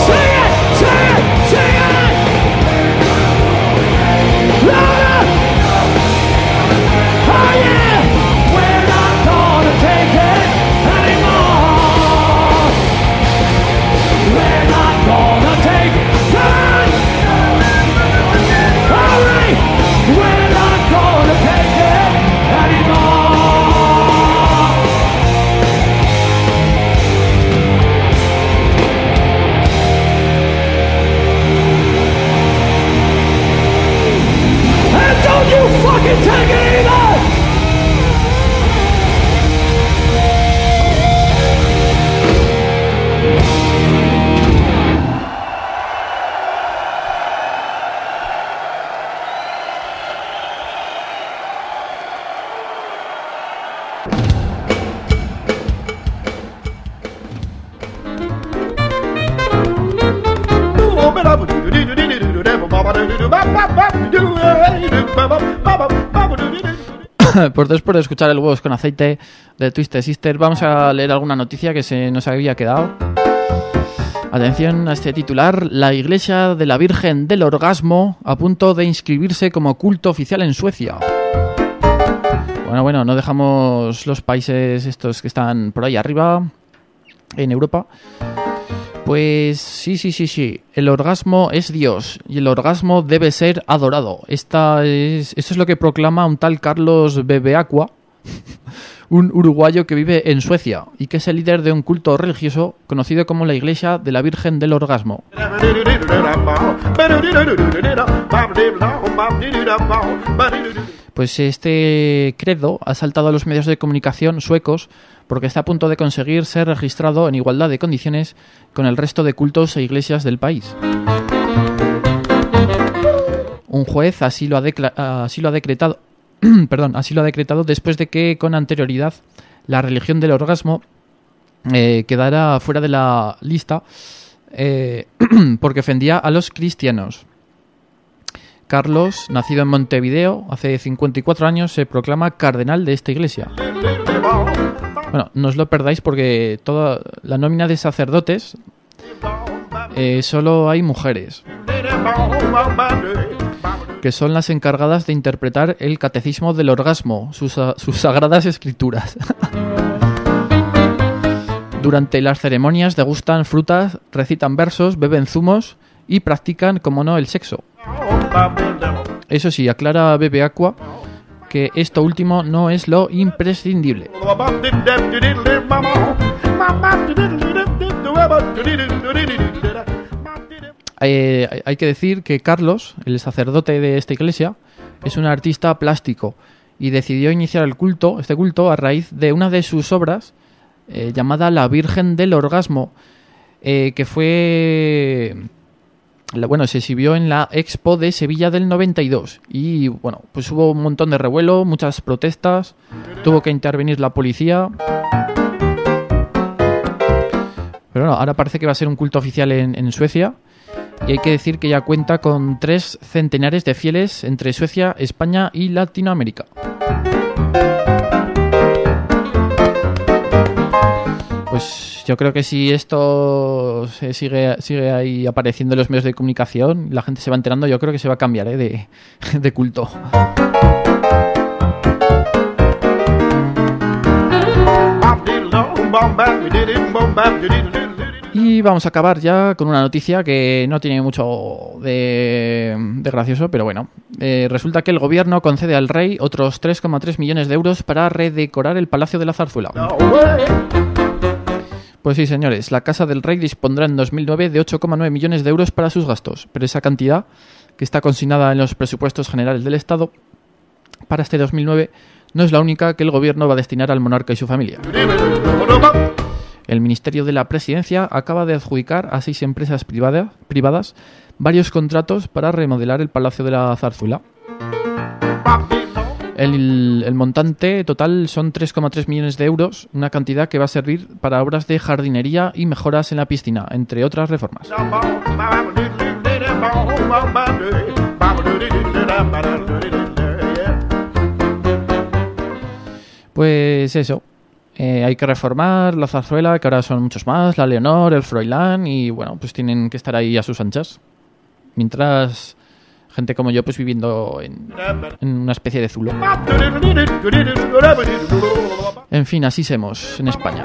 Pues después de escuchar el Huevos con aceite de Twisted Sister, vamos a leer alguna noticia que se nos había quedado. Atención a este titular: la Iglesia de la Virgen del Orgasmo a punto de inscribirse como culto oficial en Suecia. Bueno, bueno, no dejamos los países estos que están por ahí arriba, en Europa. Pues sí, sí, sí, sí. El orgasmo es Dios y el orgasmo debe ser adorado. Esta es, esto es lo que proclama un tal Carlos Bebeacqua, un uruguayo que vive en Suecia y que es el líder de un culto religioso conocido como la Iglesia de la Virgen del Orgasmo. Pues este credo ha saltado a los medios de comunicación suecos porque está a punto de conseguir ser registrado en igualdad de condiciones con el resto de cultos e iglesias del país. Un juez así lo ha, decla- así lo ha decretado, perdón, así lo ha decretado después de que con anterioridad la religión del orgasmo eh, quedara fuera de la lista eh, porque ofendía a los cristianos. Carlos, nacido en Montevideo hace cincuenta y cuatro años, se proclama cardenal de esta iglesia. Bueno, no os lo perdáis porque toda la nómina de sacerdotes eh, solo hay mujeres, que son las encargadas de interpretar el catecismo del orgasmo, sus, sus sagradas escrituras. Durante las ceremonias degustan frutas, recitan versos, beben zumos y practican, como no, el sexo. Eso sí, aclara Bebeacqua que esto último no es lo imprescindible. Eh, hay que decir que Carlos, el sacerdote de esta iglesia, es un artista plástico y decidió iniciar el culto, este culto, a raíz de una de sus obras eh, llamada La Virgen del Orgasmo, eh, que fue... Bueno, se exhibió en la Expo de Sevilla del noventa y dos y, bueno, pues hubo un montón de revuelo, muchas protestas, tuvo que intervenir la policía. Pero bueno, ahora parece que va a ser un culto oficial en, en Suecia y hay que decir que ya cuenta con tres centenares de fieles entre Suecia, España y Latinoamérica. Pues yo creo que si esto se sigue, sigue ahí apareciendo en los medios de comunicación, la gente se va enterando, yo creo que se va a cambiar ¿eh? de, de culto. Y vamos a acabar ya con una noticia que no tiene mucho de, de gracioso, pero bueno. Eh, resulta que el gobierno concede al rey otros tres coma tres millones de euros para redecorar el Palacio de la Zarzuela. Pues sí, señores, la Casa del Rey dispondrá en dos mil nueve de ocho coma nueve millones de euros para sus gastos, pero esa cantidad, que está consignada en los presupuestos generales del Estado, para este dos mil nueve no es la única que el gobierno va a destinar al monarca y su familia. El Ministerio de la Presidencia acaba de adjudicar a seis empresas privada, privadas varios contratos para remodelar el Palacio de la Zarzuela. El, el montante total son tres coma tres millones de euros, una cantidad que va a servir para obras de jardinería y mejoras en la piscina, entre otras reformas. Pues eso, eh, hay que reformar la Zarzuela, que ahora son muchos más, la Leonor, el Froilán, y bueno, pues tienen que estar ahí a sus anchas. Mientras gente como yo pues viviendo en, en una especie de zulo. En fin, así somos en España.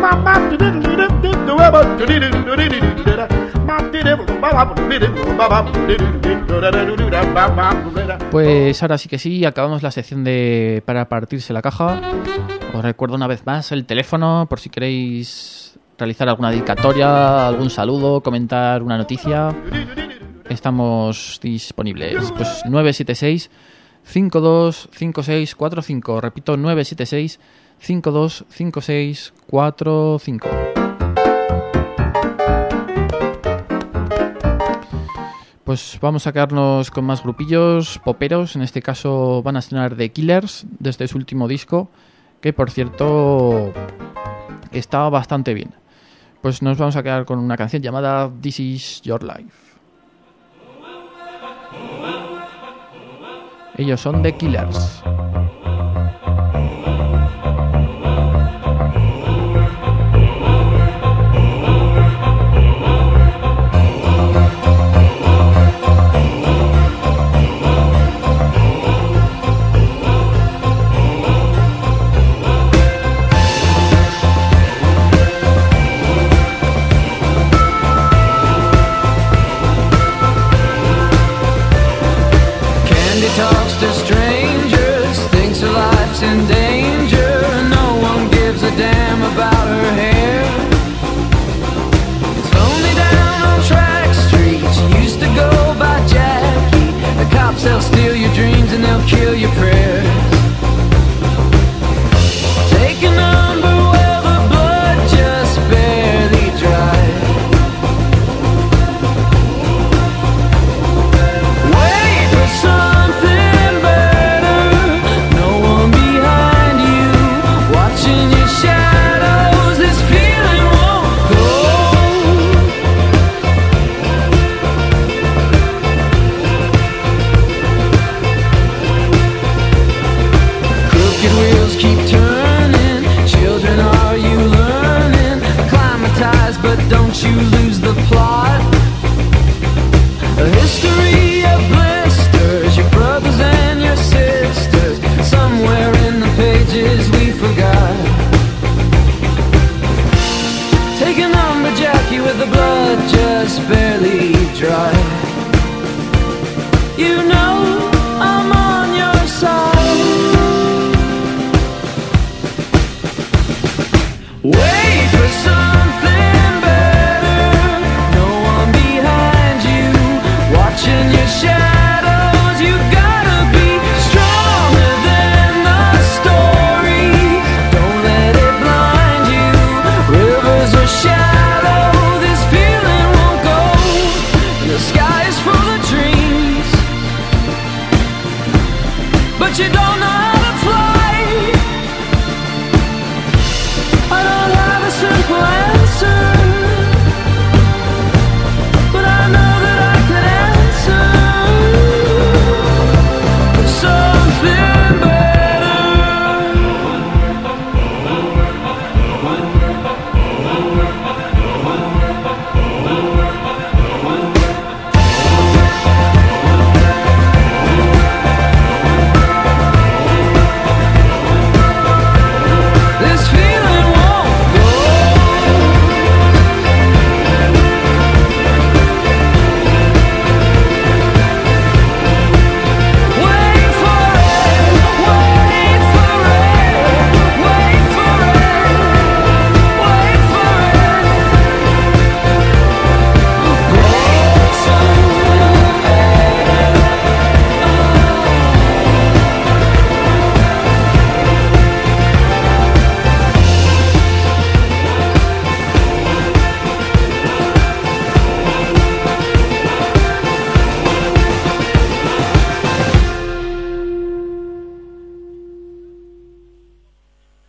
Pues ahora sí que sí, acabamos la sección de para partirse la caja. Os recuerdo una vez más el teléfono por si queréis realizar alguna dedicatoria, algún saludo, comentar una noticia. Estamos disponibles. Pues nueve siete seis, cinco dos cinco seis cuatro cinco. Repito, nueve siete seis, cinco dos cinco seis cuatro cinco. Pues vamos a quedarnos con más grupillos poperos. En este caso van a estrenar The Killers desde su último disco, que por cierto está bastante bien. Pues nos vamos a quedar con una canción llamada This Is Your Life. Ellos son The Killers. Talks to strangers, thinks her life's in danger. No one gives a damn about her hair. It's lonely down on track streets. Used to go by Jackie. The cops, they'll steal your dreams and they'll kill your prayers. Take a number where the blood just barely dries. Wait for some shadows, this feeling won't go. Crooked wheels keep turning. Children, are you learning? Acclimatize, but don't you lose the plot. A history of blisters, your brothers and your sisters. Somewhere in the pages we forgot. Take a number, Jackie, with the blood just barely dry. You know I'm on your side. Wait for something better. No one behind you, watching your shadows. You gotta be stronger than the story. Don't let it blind you. Rivers are shallow, this feeling won't go. The sky is full of dreams, but you don't know how to fly. I don't have a simple answer, but I know that I can answer something better.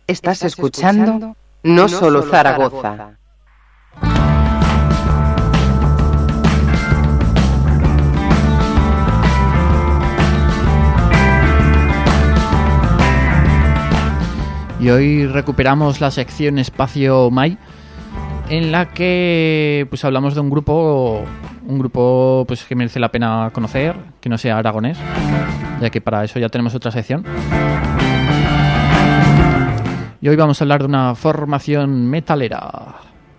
Estás escuchando No Solo Zaragoza. Y hoy recuperamos la sección Espacio Mai, en la que pues hablamos de un grupo un grupo pues que merece la pena conocer, que no sea aragonés, ya que para eso ya tenemos otra sección. Y hoy vamos a hablar de una formación metalera.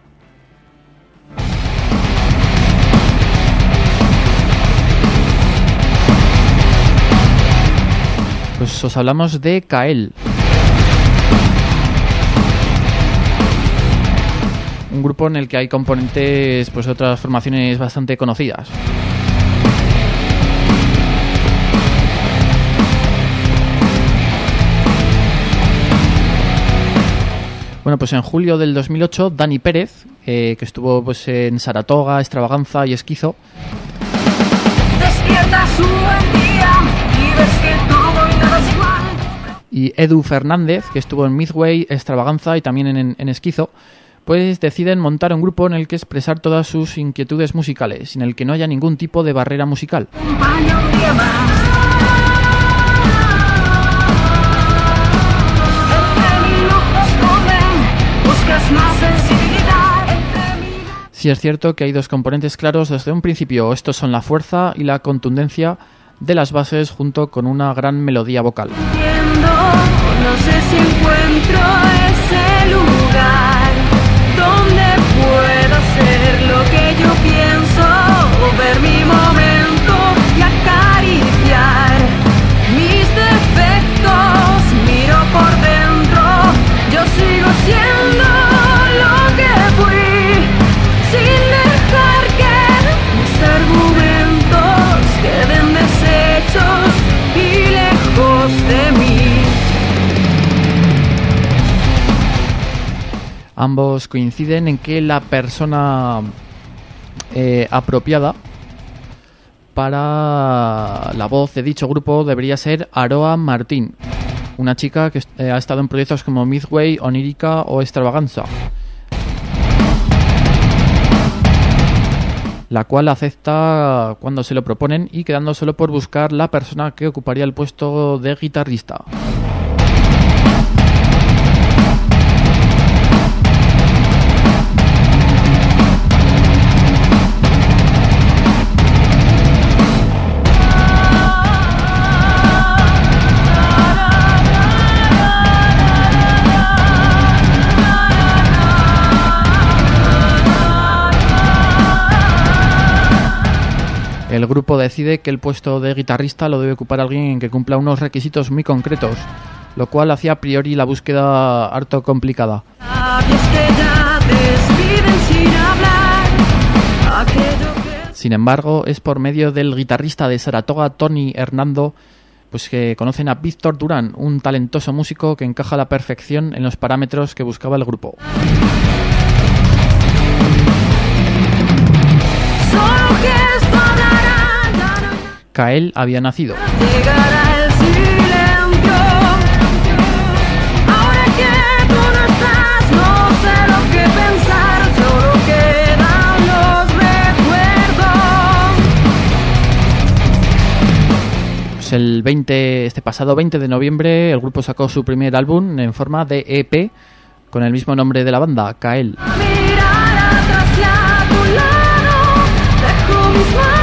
Pues os hablamos de Kael. Un grupo en el que hay componentes pues de otras formaciones bastante conocidas. Bueno, pues en julio del dos mil ocho, Dani Pérez, eh, que estuvo pues en Saratoga, Extravaganza y Esquizo. Despiertas un buen día y ves que todo y nada es igual. Y Edu Fernández, que estuvo en Midway, Extravaganza y también en, en Esquizo, pues deciden montar un grupo en el que expresar todas sus inquietudes musicales, en el que no haya ningún tipo de barrera musical. Sí es cierto que hay dos componentes claros desde un principio. Estos son la fuerza y la contundencia de las bases junto con una gran melodía vocal. No sé si encuentro ese lugar donde puedo hacer lo que yo pienso, o ver mi momento y acariciar mis defectos. Miro por dentro, yo sigo siendo lo que fui, sin dejar que mis argumentos queden deshechos y lejos de mí. Ambos coinciden en que la persona eh, apropiada para la voz de dicho grupo debería ser Aroa Martín, una chica que eh, ha estado en proyectos como Midway, Onírica o Extravaganza, la cual acepta cuando se lo proponen y quedando solo por buscar la persona que ocuparía el puesto de guitarrista. El grupo decide que el puesto de guitarrista lo debe ocupar alguien que cumpla unos requisitos muy concretos, lo cual hacía a priori la búsqueda harto complicada. Sin embargo, es por medio del guitarrista de Saratoga, Tony Hernando, pues que conocen a Víctor Durán, un talentoso músico que encaja a la perfección en los parámetros que buscaba el grupo. Kael había nacido. Llegará el silencio. Ahora que tú no estás, no sé lo que pensar, solo quedan los recuerdos. Pues el veinte, este pasado veinte de noviembre, el grupo sacó su primer álbum en forma de E P con el mismo nombre de la banda, Kael. Mirar atrás y a tu lado, dejo mis manos.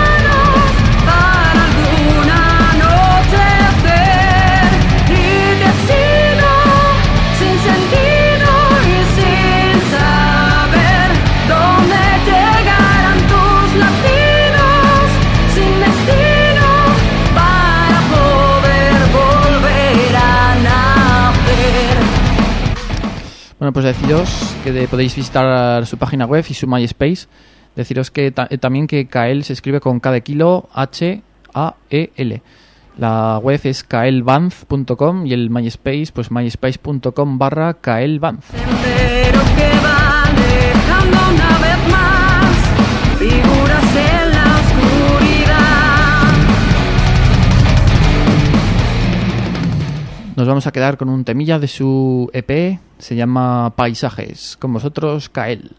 Bueno, pues deciros que de, podéis visitar su página web y su MySpace. Deciros que ta- también que Kael se escribe con K de kilo, H A E L. La web es kaelbanz punto com y el MySpace, pues myspace punto com barra kaelbanz. Pero que van dejando una vez más figuras en la oscuridad. Nos vamos a quedar con un temilla de su E P, se llama Paisajes. Con vosotros, Kael.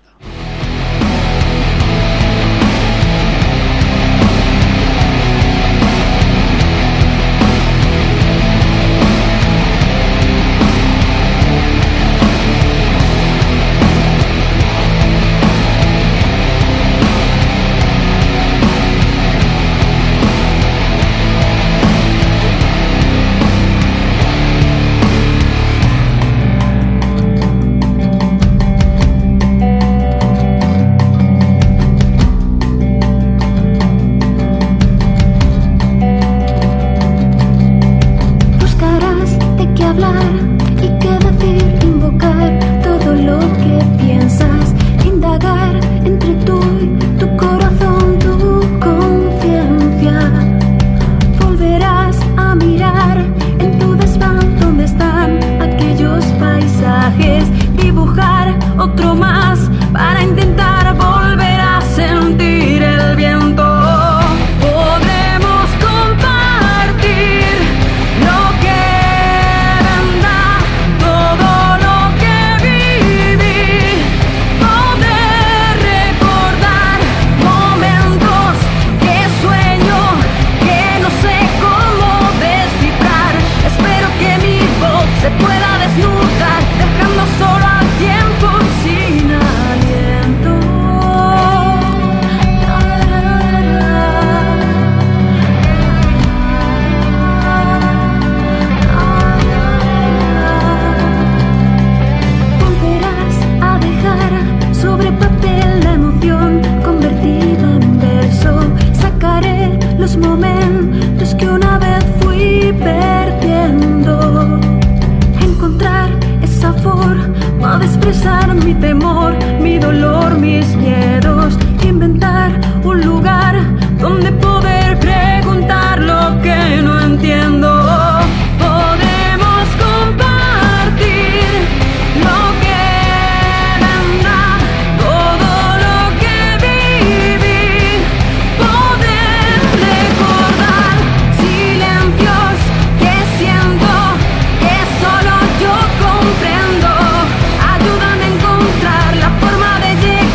Ayúdame a encontrar la forma de llegar.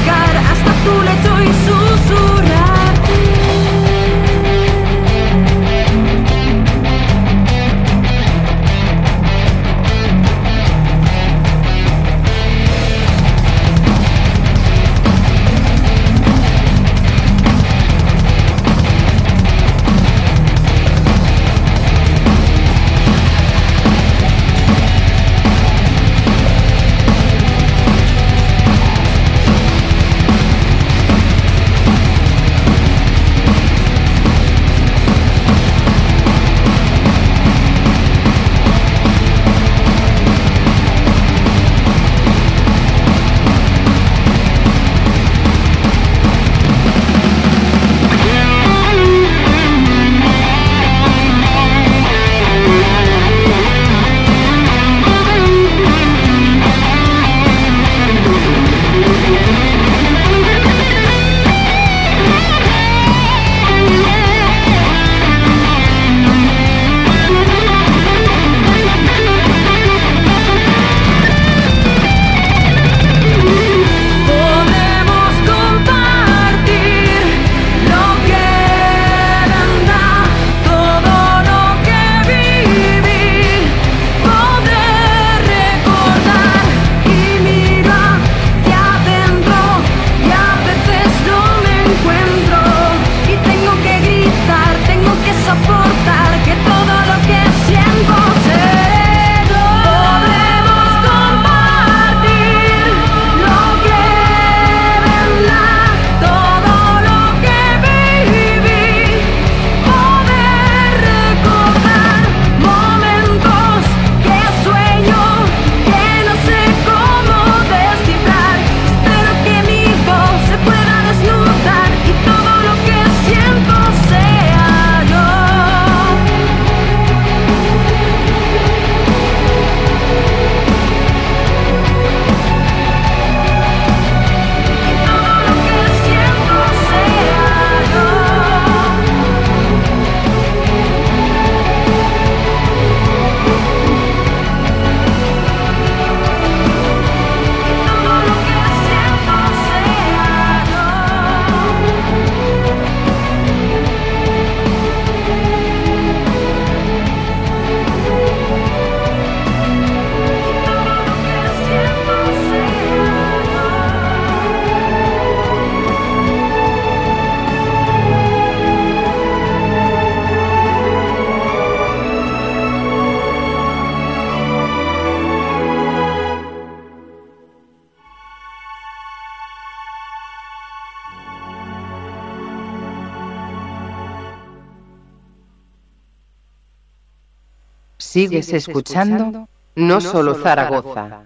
Sigues escuchando No Solo Zaragoza.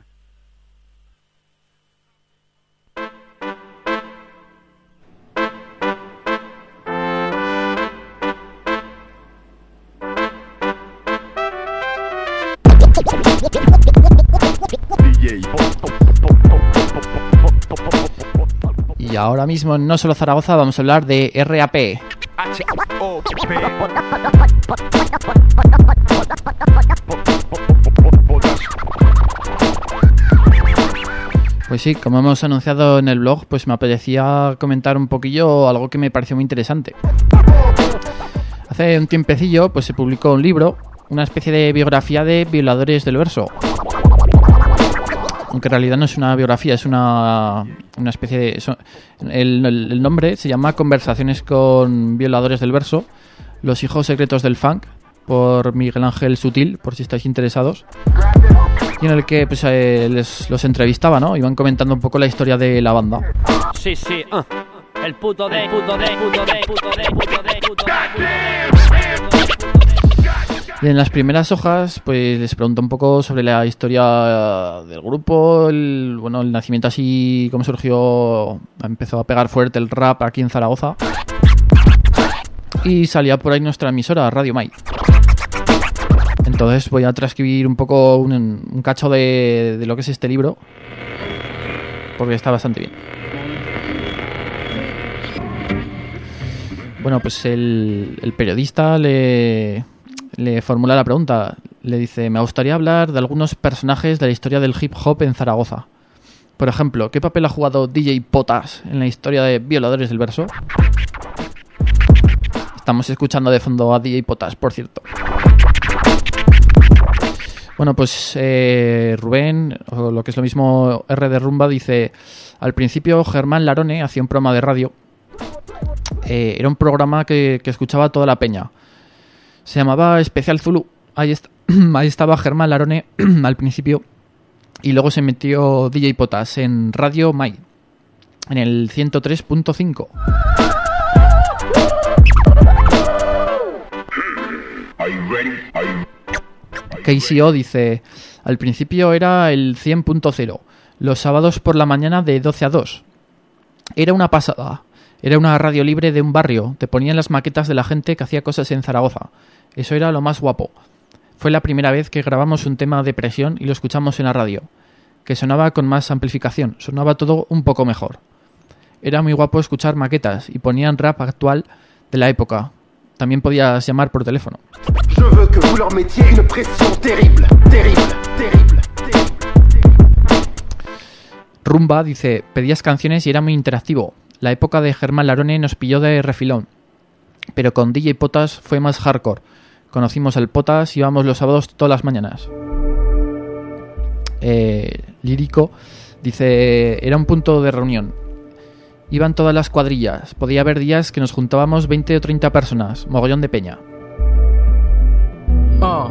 Y ahora mismo en No Solo Zaragoza vamos a hablar de R A P. Pues sí, como hemos anunciado en el blog, pues me apetecía comentar un poquillo algo que me pareció muy interesante. Hace un tiempecillo pues se publicó un libro, una especie de biografía de violadores del verso. Aunque en realidad no es una biografía, es una, una especie de... Son, el, el, el nombre se llama Conversaciones con violadores del verso, los hijos secretos del funk, por Miguel Ángel Sutil, por si estáis interesados. Y en el que pues, eh, les, los entrevistaba, ¿no? Iban comentando un poco la historia de la banda. Sí, sí, uh. El puto de, puto de, puto de, puto de, puto de, puto de, Y en las primeras hojas, pues les pregunto un poco sobre la historia del grupo, el, bueno, el nacimiento así, cómo surgió, empezó a pegar fuerte el rap aquí en Zaragoza. Y salía por ahí nuestra emisora, Radio Mai. Entonces voy a transcribir un poco un, un cacho de, de lo que es este libro, porque está bastante bien. Bueno, pues el, el periodista le... le formula la pregunta, le dice: me gustaría hablar de algunos personajes de la historia del hip hop en Zaragoza. Por ejemplo, ¿qué papel ha jugado D J Potas en la historia de Violadores del Verso? Estamos escuchando de fondo a D J Potas, por cierto. Bueno, pues eh, Rubén, o lo que es lo mismo R de Rumba, dice: al principio Germán Larone hacía un programa de radio. Eh, era un programa que, que escuchaba toda la peña. Se llamaba Especial Zulu. Ahí, est- ahí estaba Germán Larone al principio. Y luego se metió D J Potas en Radio Mai, en el ciento tres punto cinco. K C O dice: al principio era el cien punto cero. Los sábados por la mañana de doce a dos. Era una pasada. Era una radio libre de un barrio. Te ponían las maquetas de la gente que hacía cosas en Zaragoza. Eso era lo más guapo. Fue la primera vez que grabamos un tema de presión y lo escuchamos en la radio, que sonaba con más amplificación, sonaba todo un poco mejor. Era muy guapo escuchar maquetas y ponían rap actual de la época. También podías llamar por teléfono. Je veux que vous leur mettiez une pression terrible, terrible, terrible, terrible. Rumba dice: pedías canciones y era muy interactivo. La época de Germán Larone nos pilló de refilón, pero con D J Potas fue más hardcore. Conocimos al Potas y íbamos los sábados todas las mañanas. Eh, Lírico dice: era un punto de reunión. Iban todas las cuadrillas. Podía haber días que nos juntábamos veinte o treinta personas. Mogollón de peña. Oh.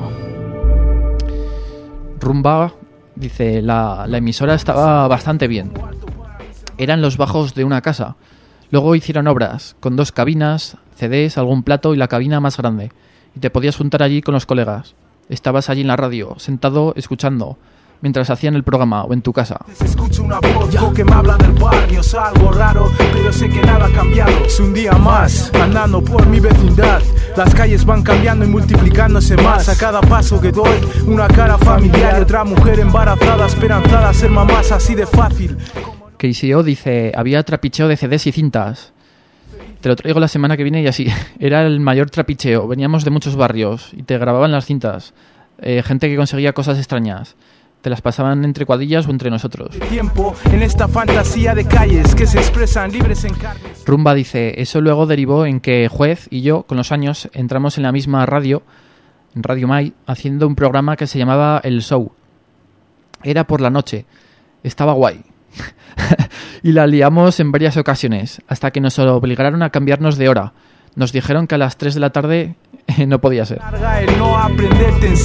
Rumba dice: la, la emisora estaba bastante bien. Eran los bajos de una casa. Luego hicieron obras, con dos cabinas, C Ds, algún plato y la cabina más grande. Y te podías juntar allí con los colegas. Estabas allí en la radio, sentado, escuchando, mientras hacían el programa, o en tu casa. Escucho una voz que me habla del barrio, es algo raro, pero sé que nada ha cambiado. Es un día más, andando por mi vecindad. Las calles van cambiando y multiplicándose más. A cada paso que doy, una cara familiar y otra mujer embarazada, esperanzada a ser mamás, así de fácil. K C O dice: había trapicheo de C Ds y cintas. Te lo traigo la semana que viene y así. Era el mayor trapicheo. Veníamos de muchos barrios y te grababan las cintas. Eh, gente que conseguía cosas extrañas. Te las pasaban entre cuadrillas o entre nosotros. Tiempo en esta fantasía de calles que se expresan libres en carnes. Rumba dice: eso luego derivó en que Juez y yo, con los años, entramos en la misma radio, en Radio Mai, haciendo un programa que se llamaba El Show. Era por la noche. Estaba guay. Y la liamos en varias ocasiones, hasta que nos obligaron a cambiarnos de hora. Nos dijeron que a las tres de la tarde eh, no podía ser. El no aprender te enseña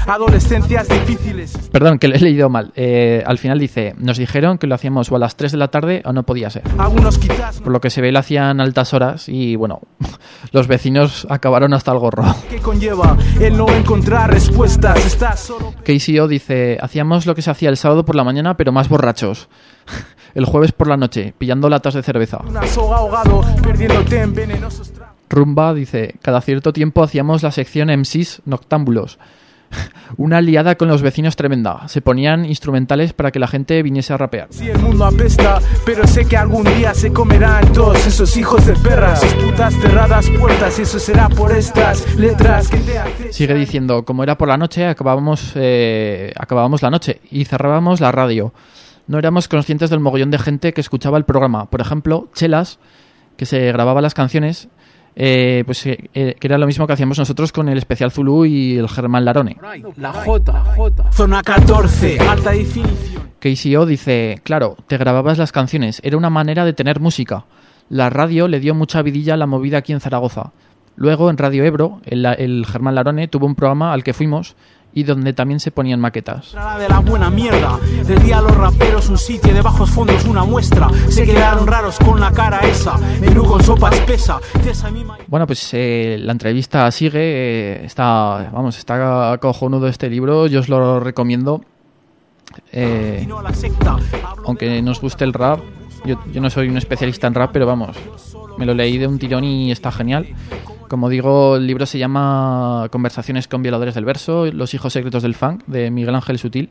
adolescencias difíciles. Perdón, que lo he leído mal. Eh, al final dice, nos dijeron que lo hacíamos o a las tres de la tarde o no podía ser. Algunos quizás... Por lo que se ve lo hacían altas horas y bueno, los vecinos acabaron hasta el gorro. ¿Qué conlleva el no encontrar respuestas? Estás solo... K C O dice, hacíamos lo que se hacía el sábado por la mañana pero más borrachos. El jueves por la noche, pillando latas de cerveza. Una soga ahogado, perdiéndote en venenosos tragos. Rumba dice, cada cierto tiempo hacíamos la sección M Cs noctámbulos. Una liada con los vecinos tremenda. Se ponían instrumentales para que la gente viniese a rapear. Si el mundo apesta, pero sé que algún día se comerán todos esos hijos de perras. Sus putas cerradas puertas, y eso será por estas letras que te hacen... Sigue diciendo, como era por la noche, acabábamos, eh, acabábamos la noche y cerrábamos la radio. No éramos conscientes del mogollón de gente que escuchaba el programa. Por ejemplo, Chelas, que se grababa las canciones... Eh, pues eh, que era lo mismo que hacíamos nosotros con el especial Zulu y el Germán Larone. La J, J. Zona catorce, alta definición. K C O dice, claro, te grababas las canciones, era una manera de tener música. La radio le dio mucha vidilla a la movida aquí en Zaragoza. Luego en Radio Ebro, el, el Germán Larone tuvo un programa al que fuimos y donde también se ponían maquetas. De la buena mierda, le di a los raperos un sitio de bajos fondos una muestra. Se quedaron raros con la cara esa, menú con sopa espesa. Bueno, pues eh, la entrevista sigue, eh, está, vamos, está cojonudo este libro, yo os lo recomiendo. Eh, aunque nos guste el rap, yo, yo no soy un especialista en rap, pero vamos, me lo leí de un tirón y está genial. Como digo, el libro se llama Conversaciones con violadores del verso, Los hijos secretos del funk, de Miguel Ángel Sutil.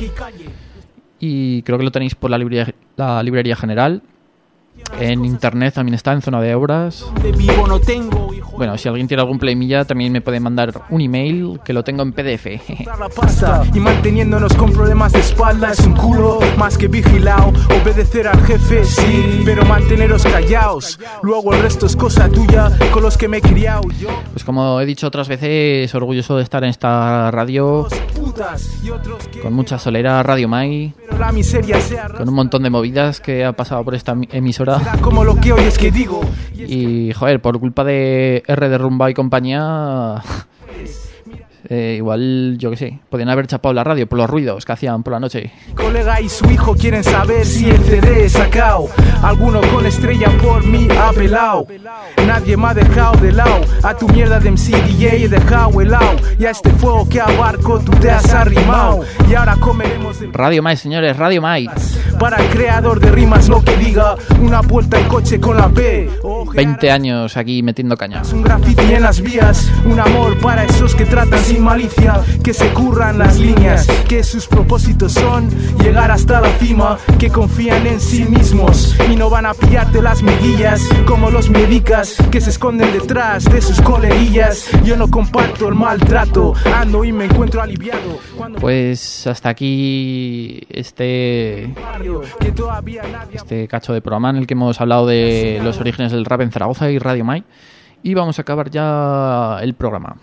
Y creo que lo tenéis por la librería, la librería general. En internet también está, en Zona de Obras. Bueno, si alguien tiene algún playmilla, también me puede mandar un email, que lo tengo en P D F. Y manteniéndonos con problemas de espalda es un culo más que vigilado. Obedecer al jefe, sí, pero manteneros callaos. Luego el resto es cosa tuya, con los que me he criado yo. Pues como he dicho otras veces, orgulloso de estar en esta radio, con mucha solera, Radio Mai, con un montón de movidas que ha pasado por esta emisora. Como lo que oyes que digo. Y joder, por culpa de R de Rumba y compañía, eh, igual, yo que sé, podían haber chapado la radio por los ruidos que hacían por la noche. Mi colega y su hijo quieren saber si el C D he sacado. Alguno con estrella por mí ha pelado. Nadie me ha dejado de lado. A tu mierda de M C D J he dejado helado. Y a este fuego que abarco tú te has arrimado. Y ahora comeremos de... Radio Mai, señores, Radio Mai. Para el creador de rimas lo que diga. Una vuelta en coche con la P. veinte años aquí metiendo caña. Un graffiti en las vías. Un amor para esos que tratan sin malicia, que se curran las líneas, que sus propósitos son llegar hasta la cima, que confían en sí mismos y no van a pillarte las miguillas como los medicas que se esconden detrás de sus coleguillas. Yo no comparto el maltrato, ando y me encuentro aliviado. Pues hasta aquí este este cacho de programa en el que hemos hablado de los orígenes del rap en Zaragoza y Radio Mai, y vamos a acabar ya el programa.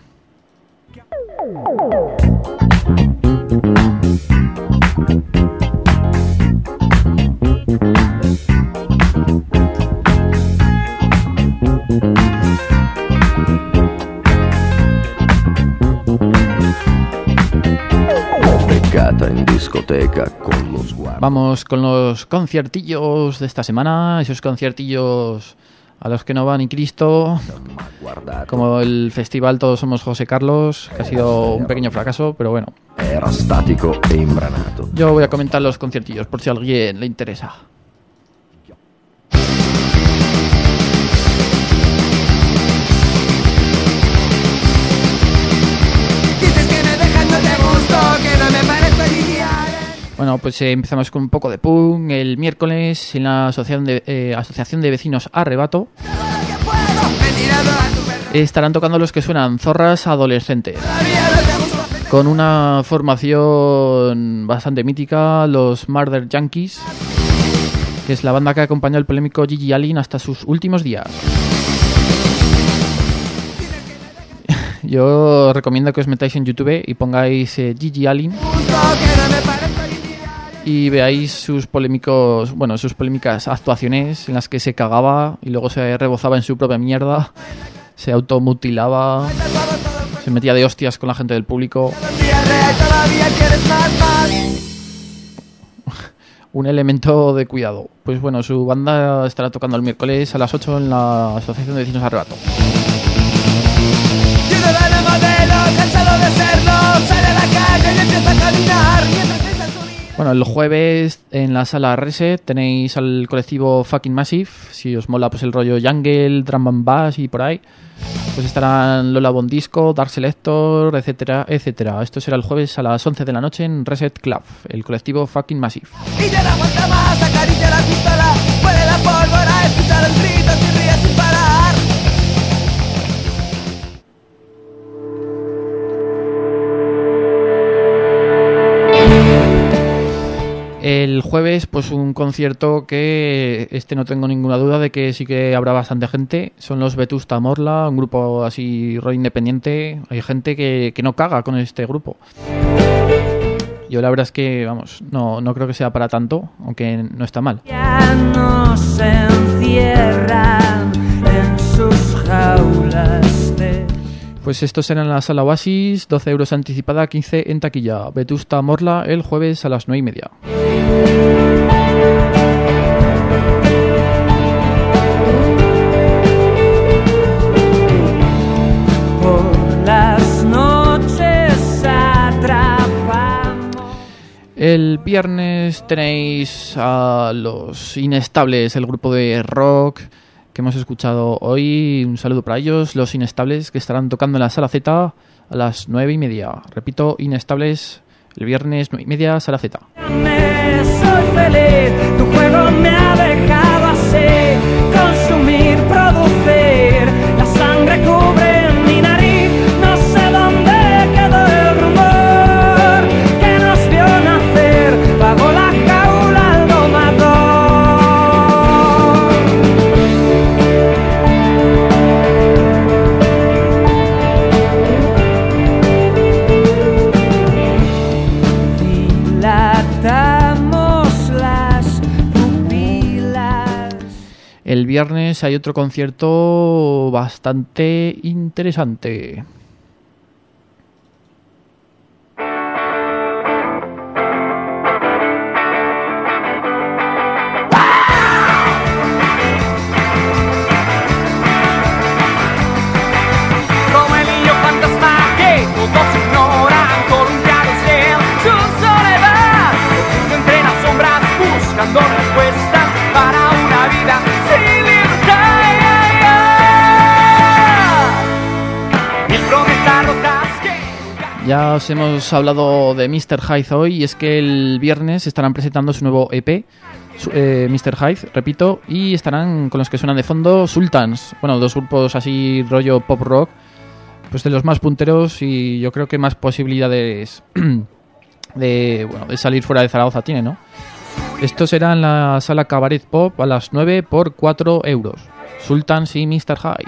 En discoteca con los guardias. Vamos con los conciertillos de esta semana, esos conciertillos a los que no va ni Cristo, como el festival Todos Somos José Carlos, que ha sido un pequeño fracaso, pero bueno. Era estático e imbranato. Yo voy a comentar los conciertillos por si a alguien le interesa. Bueno, pues eh, empezamos con un poco de punk. El miércoles en la Asociación de, eh, Asociación de Vecinos Arrebato estarán tocando los que suenan Zorras Adolescentes, con una formación bastante mítica, los Murder Yankees, que es la banda que acompañó al polémico Gigi Allen hasta sus últimos días. Yo recomiendo que os metáis en YouTube y pongáis eh, Gigi Allen y veáis sus polémicos, bueno, sus polémicas actuaciones en las que se cagaba y luego se rebozaba en su propia mierda, se automutilaba, se metía de hostias con la gente del público. Un elemento de cuidado. Pues bueno, su banda estará tocando el miércoles a las ocho en la Asociación de Vecinos Arrebato. Bueno, el jueves en la sala Reset tenéis al colectivo Fucking Massive. Si os mola pues el rollo jungle, drum and bass y por ahí, pues estarán Lola Bondisco, Dark Selector, etcétera, etcétera. Esto será el jueves a las once de la noche en Reset Club, el colectivo Fucking Massive. Y ya no aguanta más, acaricia la pistola, huele la pólvora, escucha los gritos y ríe sin parar. El jueves, pues un concierto que este no tengo ninguna duda de que sí que habrá bastante gente. Son los Vetusta Morla, un grupo así rock independiente. Hay gente que, que no caga con este grupo. Yo la verdad es que, vamos, no, no creo que sea para tanto, aunque no está mal. Ya no se encierran en sus jaulas de... Pues esto será en la sala Oasis, doce euros anticipada, quince en taquilla. Vetusta Morla el jueves a las nueve y media. Por las noches atrapamos. El viernes tenéis a los Inestables, el grupo de rock que hemos escuchado hoy. Un saludo para ellos, los Inestables, que estarán tocando en la sala Z a las nueve y media. Repito, Inestables, el viernes nueve y media, sala Z. Me soy feliz, tu juego me ha dejado así. Consumir, producir, la sangre cubre mi nariz. No sé dónde quedó el rumor que nos vio nacer bajo la jaula al domador. El viernes hay otro concierto bastante interesante. Como el niño fantasma que todos ignoran, columpiados en su soledad, oculto entre las sombras buscando respuestas para una vida sin libertad. Mil promesas rotas que... Ya os hemos hablado de mister Hyde hoy, y es que el viernes estarán presentando su nuevo E P, su, eh, mister Hyde, repito, y estarán con los que suenan de fondo Sultans, bueno, dos grupos así rollo pop rock, pues de los más punteros y yo creo que más posibilidades de, bueno, de salir fuera de Zaragoza tiene, ¿no? Esto será en la sala Cabaret Pop a las nueve por cuatro euros. Sultans y mister Hyde.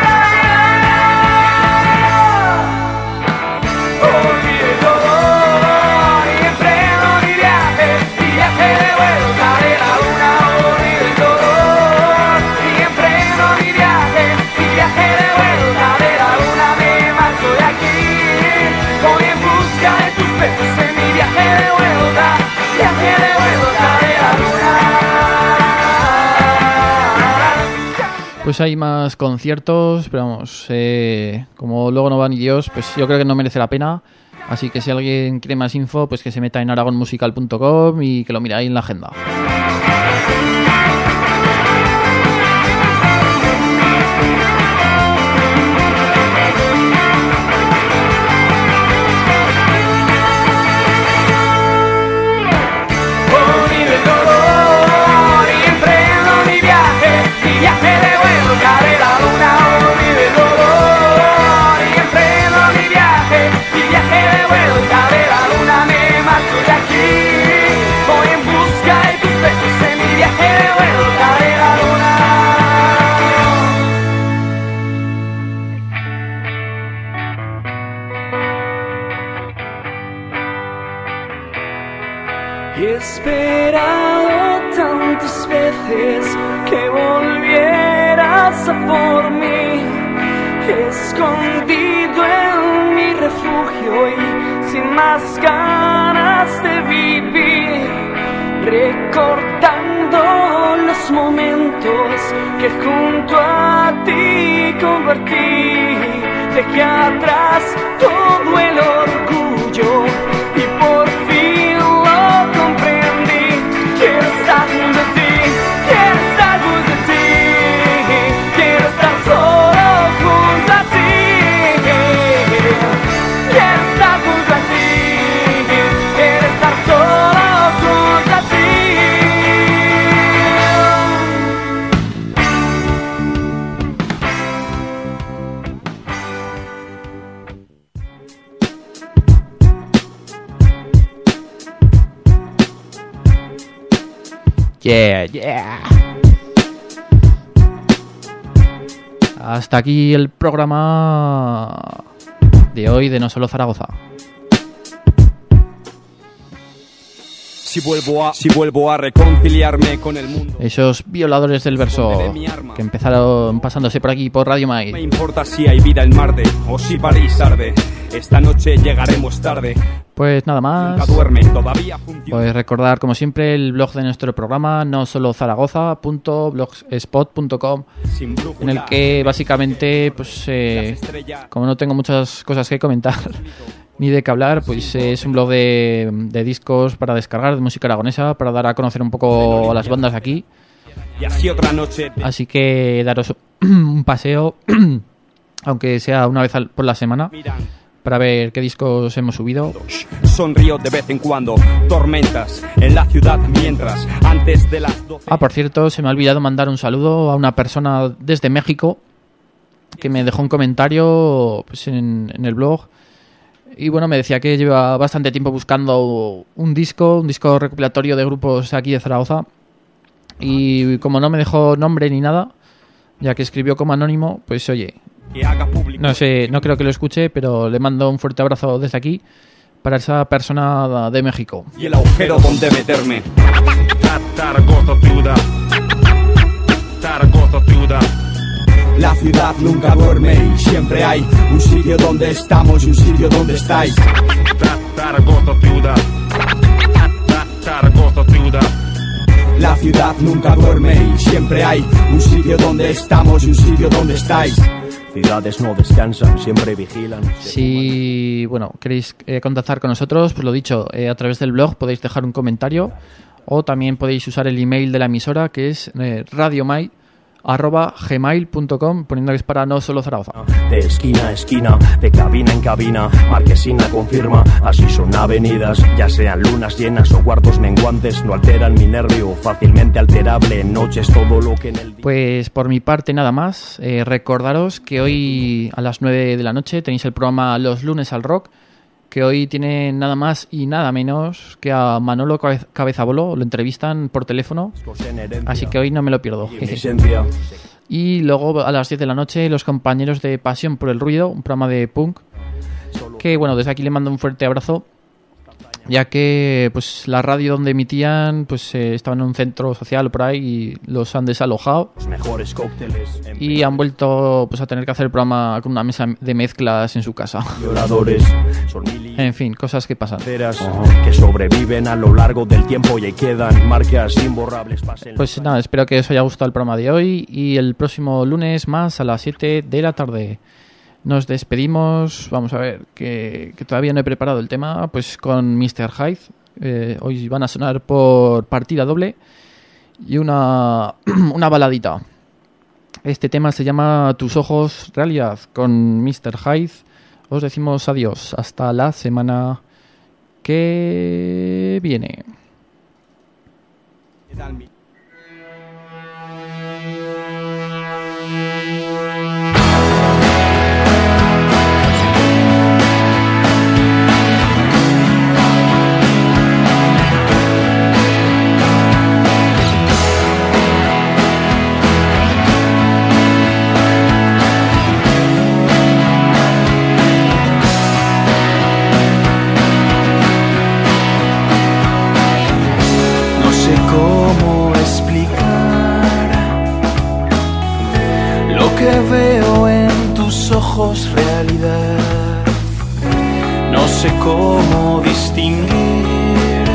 Pues hay más conciertos, pero vamos, eh, como luego no va ni Dios, pues yo creo que no merece la pena. Así que si alguien quiere más info, pues que se meta en aragon musical punto com y que lo mire ahí en la agenda. He esperado tantas veces que volvieras a por mí, escondido en refugio y sin más ganas de vivir, recortando los momentos que junto a ti convertí. Dejé atrás todo el orgullo y por fin lo comprendí. Quiero estar junto a ti, quiero estar junto a ti, quiero estar solo junto a ti. Quiero estar junto a ti, quiero estar solo junto a ti. Yeah, yeah. Hasta aquí el programa de hoy de No Solo Zaragoza. Si vuelvo a, si vuelvo a reconciliarme con el mundo. Esos violadores del verso que empezaron pasándose por aquí por Radio Mai. No me importa si hay vida en Marte o si París arde. Esta noche llegaremos tarde. Pues nada más. Nunca duerme, todavía funciona. Pues recordar como siempre el blog de nuestro programa no solo zaragoza punto blogspot punto com, en el que básicamente pues eh, como no tengo muchas cosas que comentar ni de qué hablar, pues eh, es un blog de, de discos para descargar de música aragonesa, para dar a conocer un poco a las bandas de aquí. Y así otra noche de... Así que daros un paseo aunque sea una vez al, por la semana, para ver qué discos hemos subido. Sonrío de vez en cuando, tormentas en la ciudad mientras antes de las doce. Ah, por cierto, se me ha olvidado mandar un saludo a una persona desde México que me dejó un comentario pues, en, en el blog. Y bueno, me decía que lleva bastante tiempo buscando un disco, un disco recopilatorio de grupos aquí de Zaragoza. Y como no me dejó nombre ni nada, ya que escribió como anónimo, pues oye, no sé, no creo que lo escuche, pero le mando un fuerte abrazo desde aquí para esa persona de México. Y el agujero donde meterme. La ciudad nunca duerme y siempre hay un sitio donde estamos y un sitio donde estáis. La ciudad nunca duerme y siempre hay un sitio donde estamos y un sitio donde estáis. Ciudades no descansan, siempre vigilan. Si bueno, queréis eh, contactar con nosotros, pues lo dicho, eh, a través del blog podéis dejar un comentario o también podéis usar el email de la emisora, que es eh, radiomai arroba gmail punto com, poniendo que es para No Solo Zaragoza. De esquina a esquina, de cabina en cabina, Marquesina confirma, así son avenidas, ya sean lunas llenas o cuartos menguantes, no alteran mi nervio, fácilmente alterable en noches todo lo que en el día. Pues por mi parte nada más, eh, recordaros que hoy a las nueve de la noche tenéis el programa Los Lunes al Rock, que hoy tiene nada más y nada menos que a Manolo Cabezabolo, lo entrevistan por teléfono, así que hoy no me lo pierdo. Y luego a las diez de la noche los compañeros de Pasión por el Ruido, un programa de punk, que bueno, desde aquí le mando un fuerte abrazo, ya que pues la radio donde emitían pues eh, estaba en un centro social por ahí y los han desalojado y han vuelto pues a tener que hacer el programa con una mesa de mezclas en su casa. En fin, cosas que pasan. Que sobreviven a lo largo del tiempo y ahí quedan marcas imborrables. Pues nada, espero que os haya gustado el programa de hoy y el próximo lunes más a las siete de la tarde. Nos despedimos, vamos a ver, que, que todavía no he preparado el tema, pues con mister Hyde. Eh, hoy van a sonar por partida doble y una, una baladita. Este tema se llama Tus Ojos Realidad. Con mister Hyde os decimos adiós. Hasta la semana que viene. Cómo cómo distinguir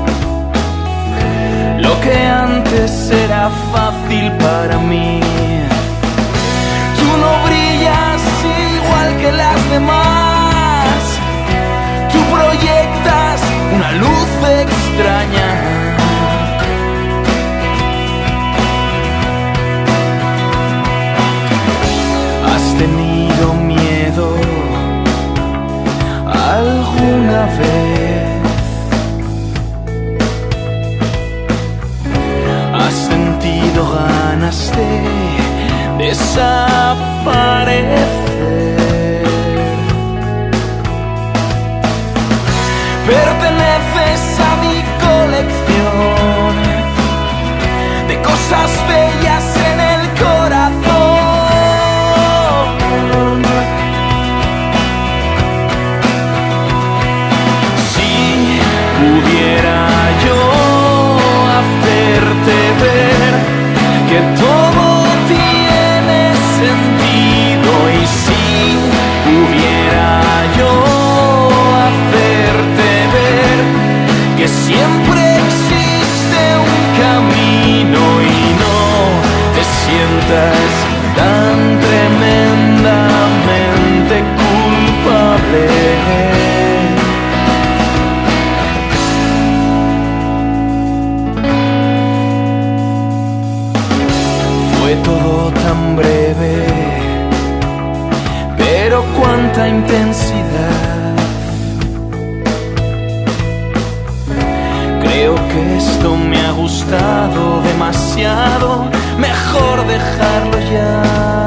lo que antes era fácil para mí. Tú no brillas igual que las demás, tú proyectas una luz extraña. ¿Has tenido miedo alguna vez? ¿Has sentido ganas de desaparecer? Perteneces a mi colección de cosas bellas en el corazón. Si pudiera yo hacerte ver que todo tiene sentido, y si pudiera yo hacerte ver que siempre existe un camino y no te sientas tan tremendamente culpable. Fue todo tan breve, pero cuánta intensidad. Creo que esto me ha gustado demasiado, mejor dejarlo ya.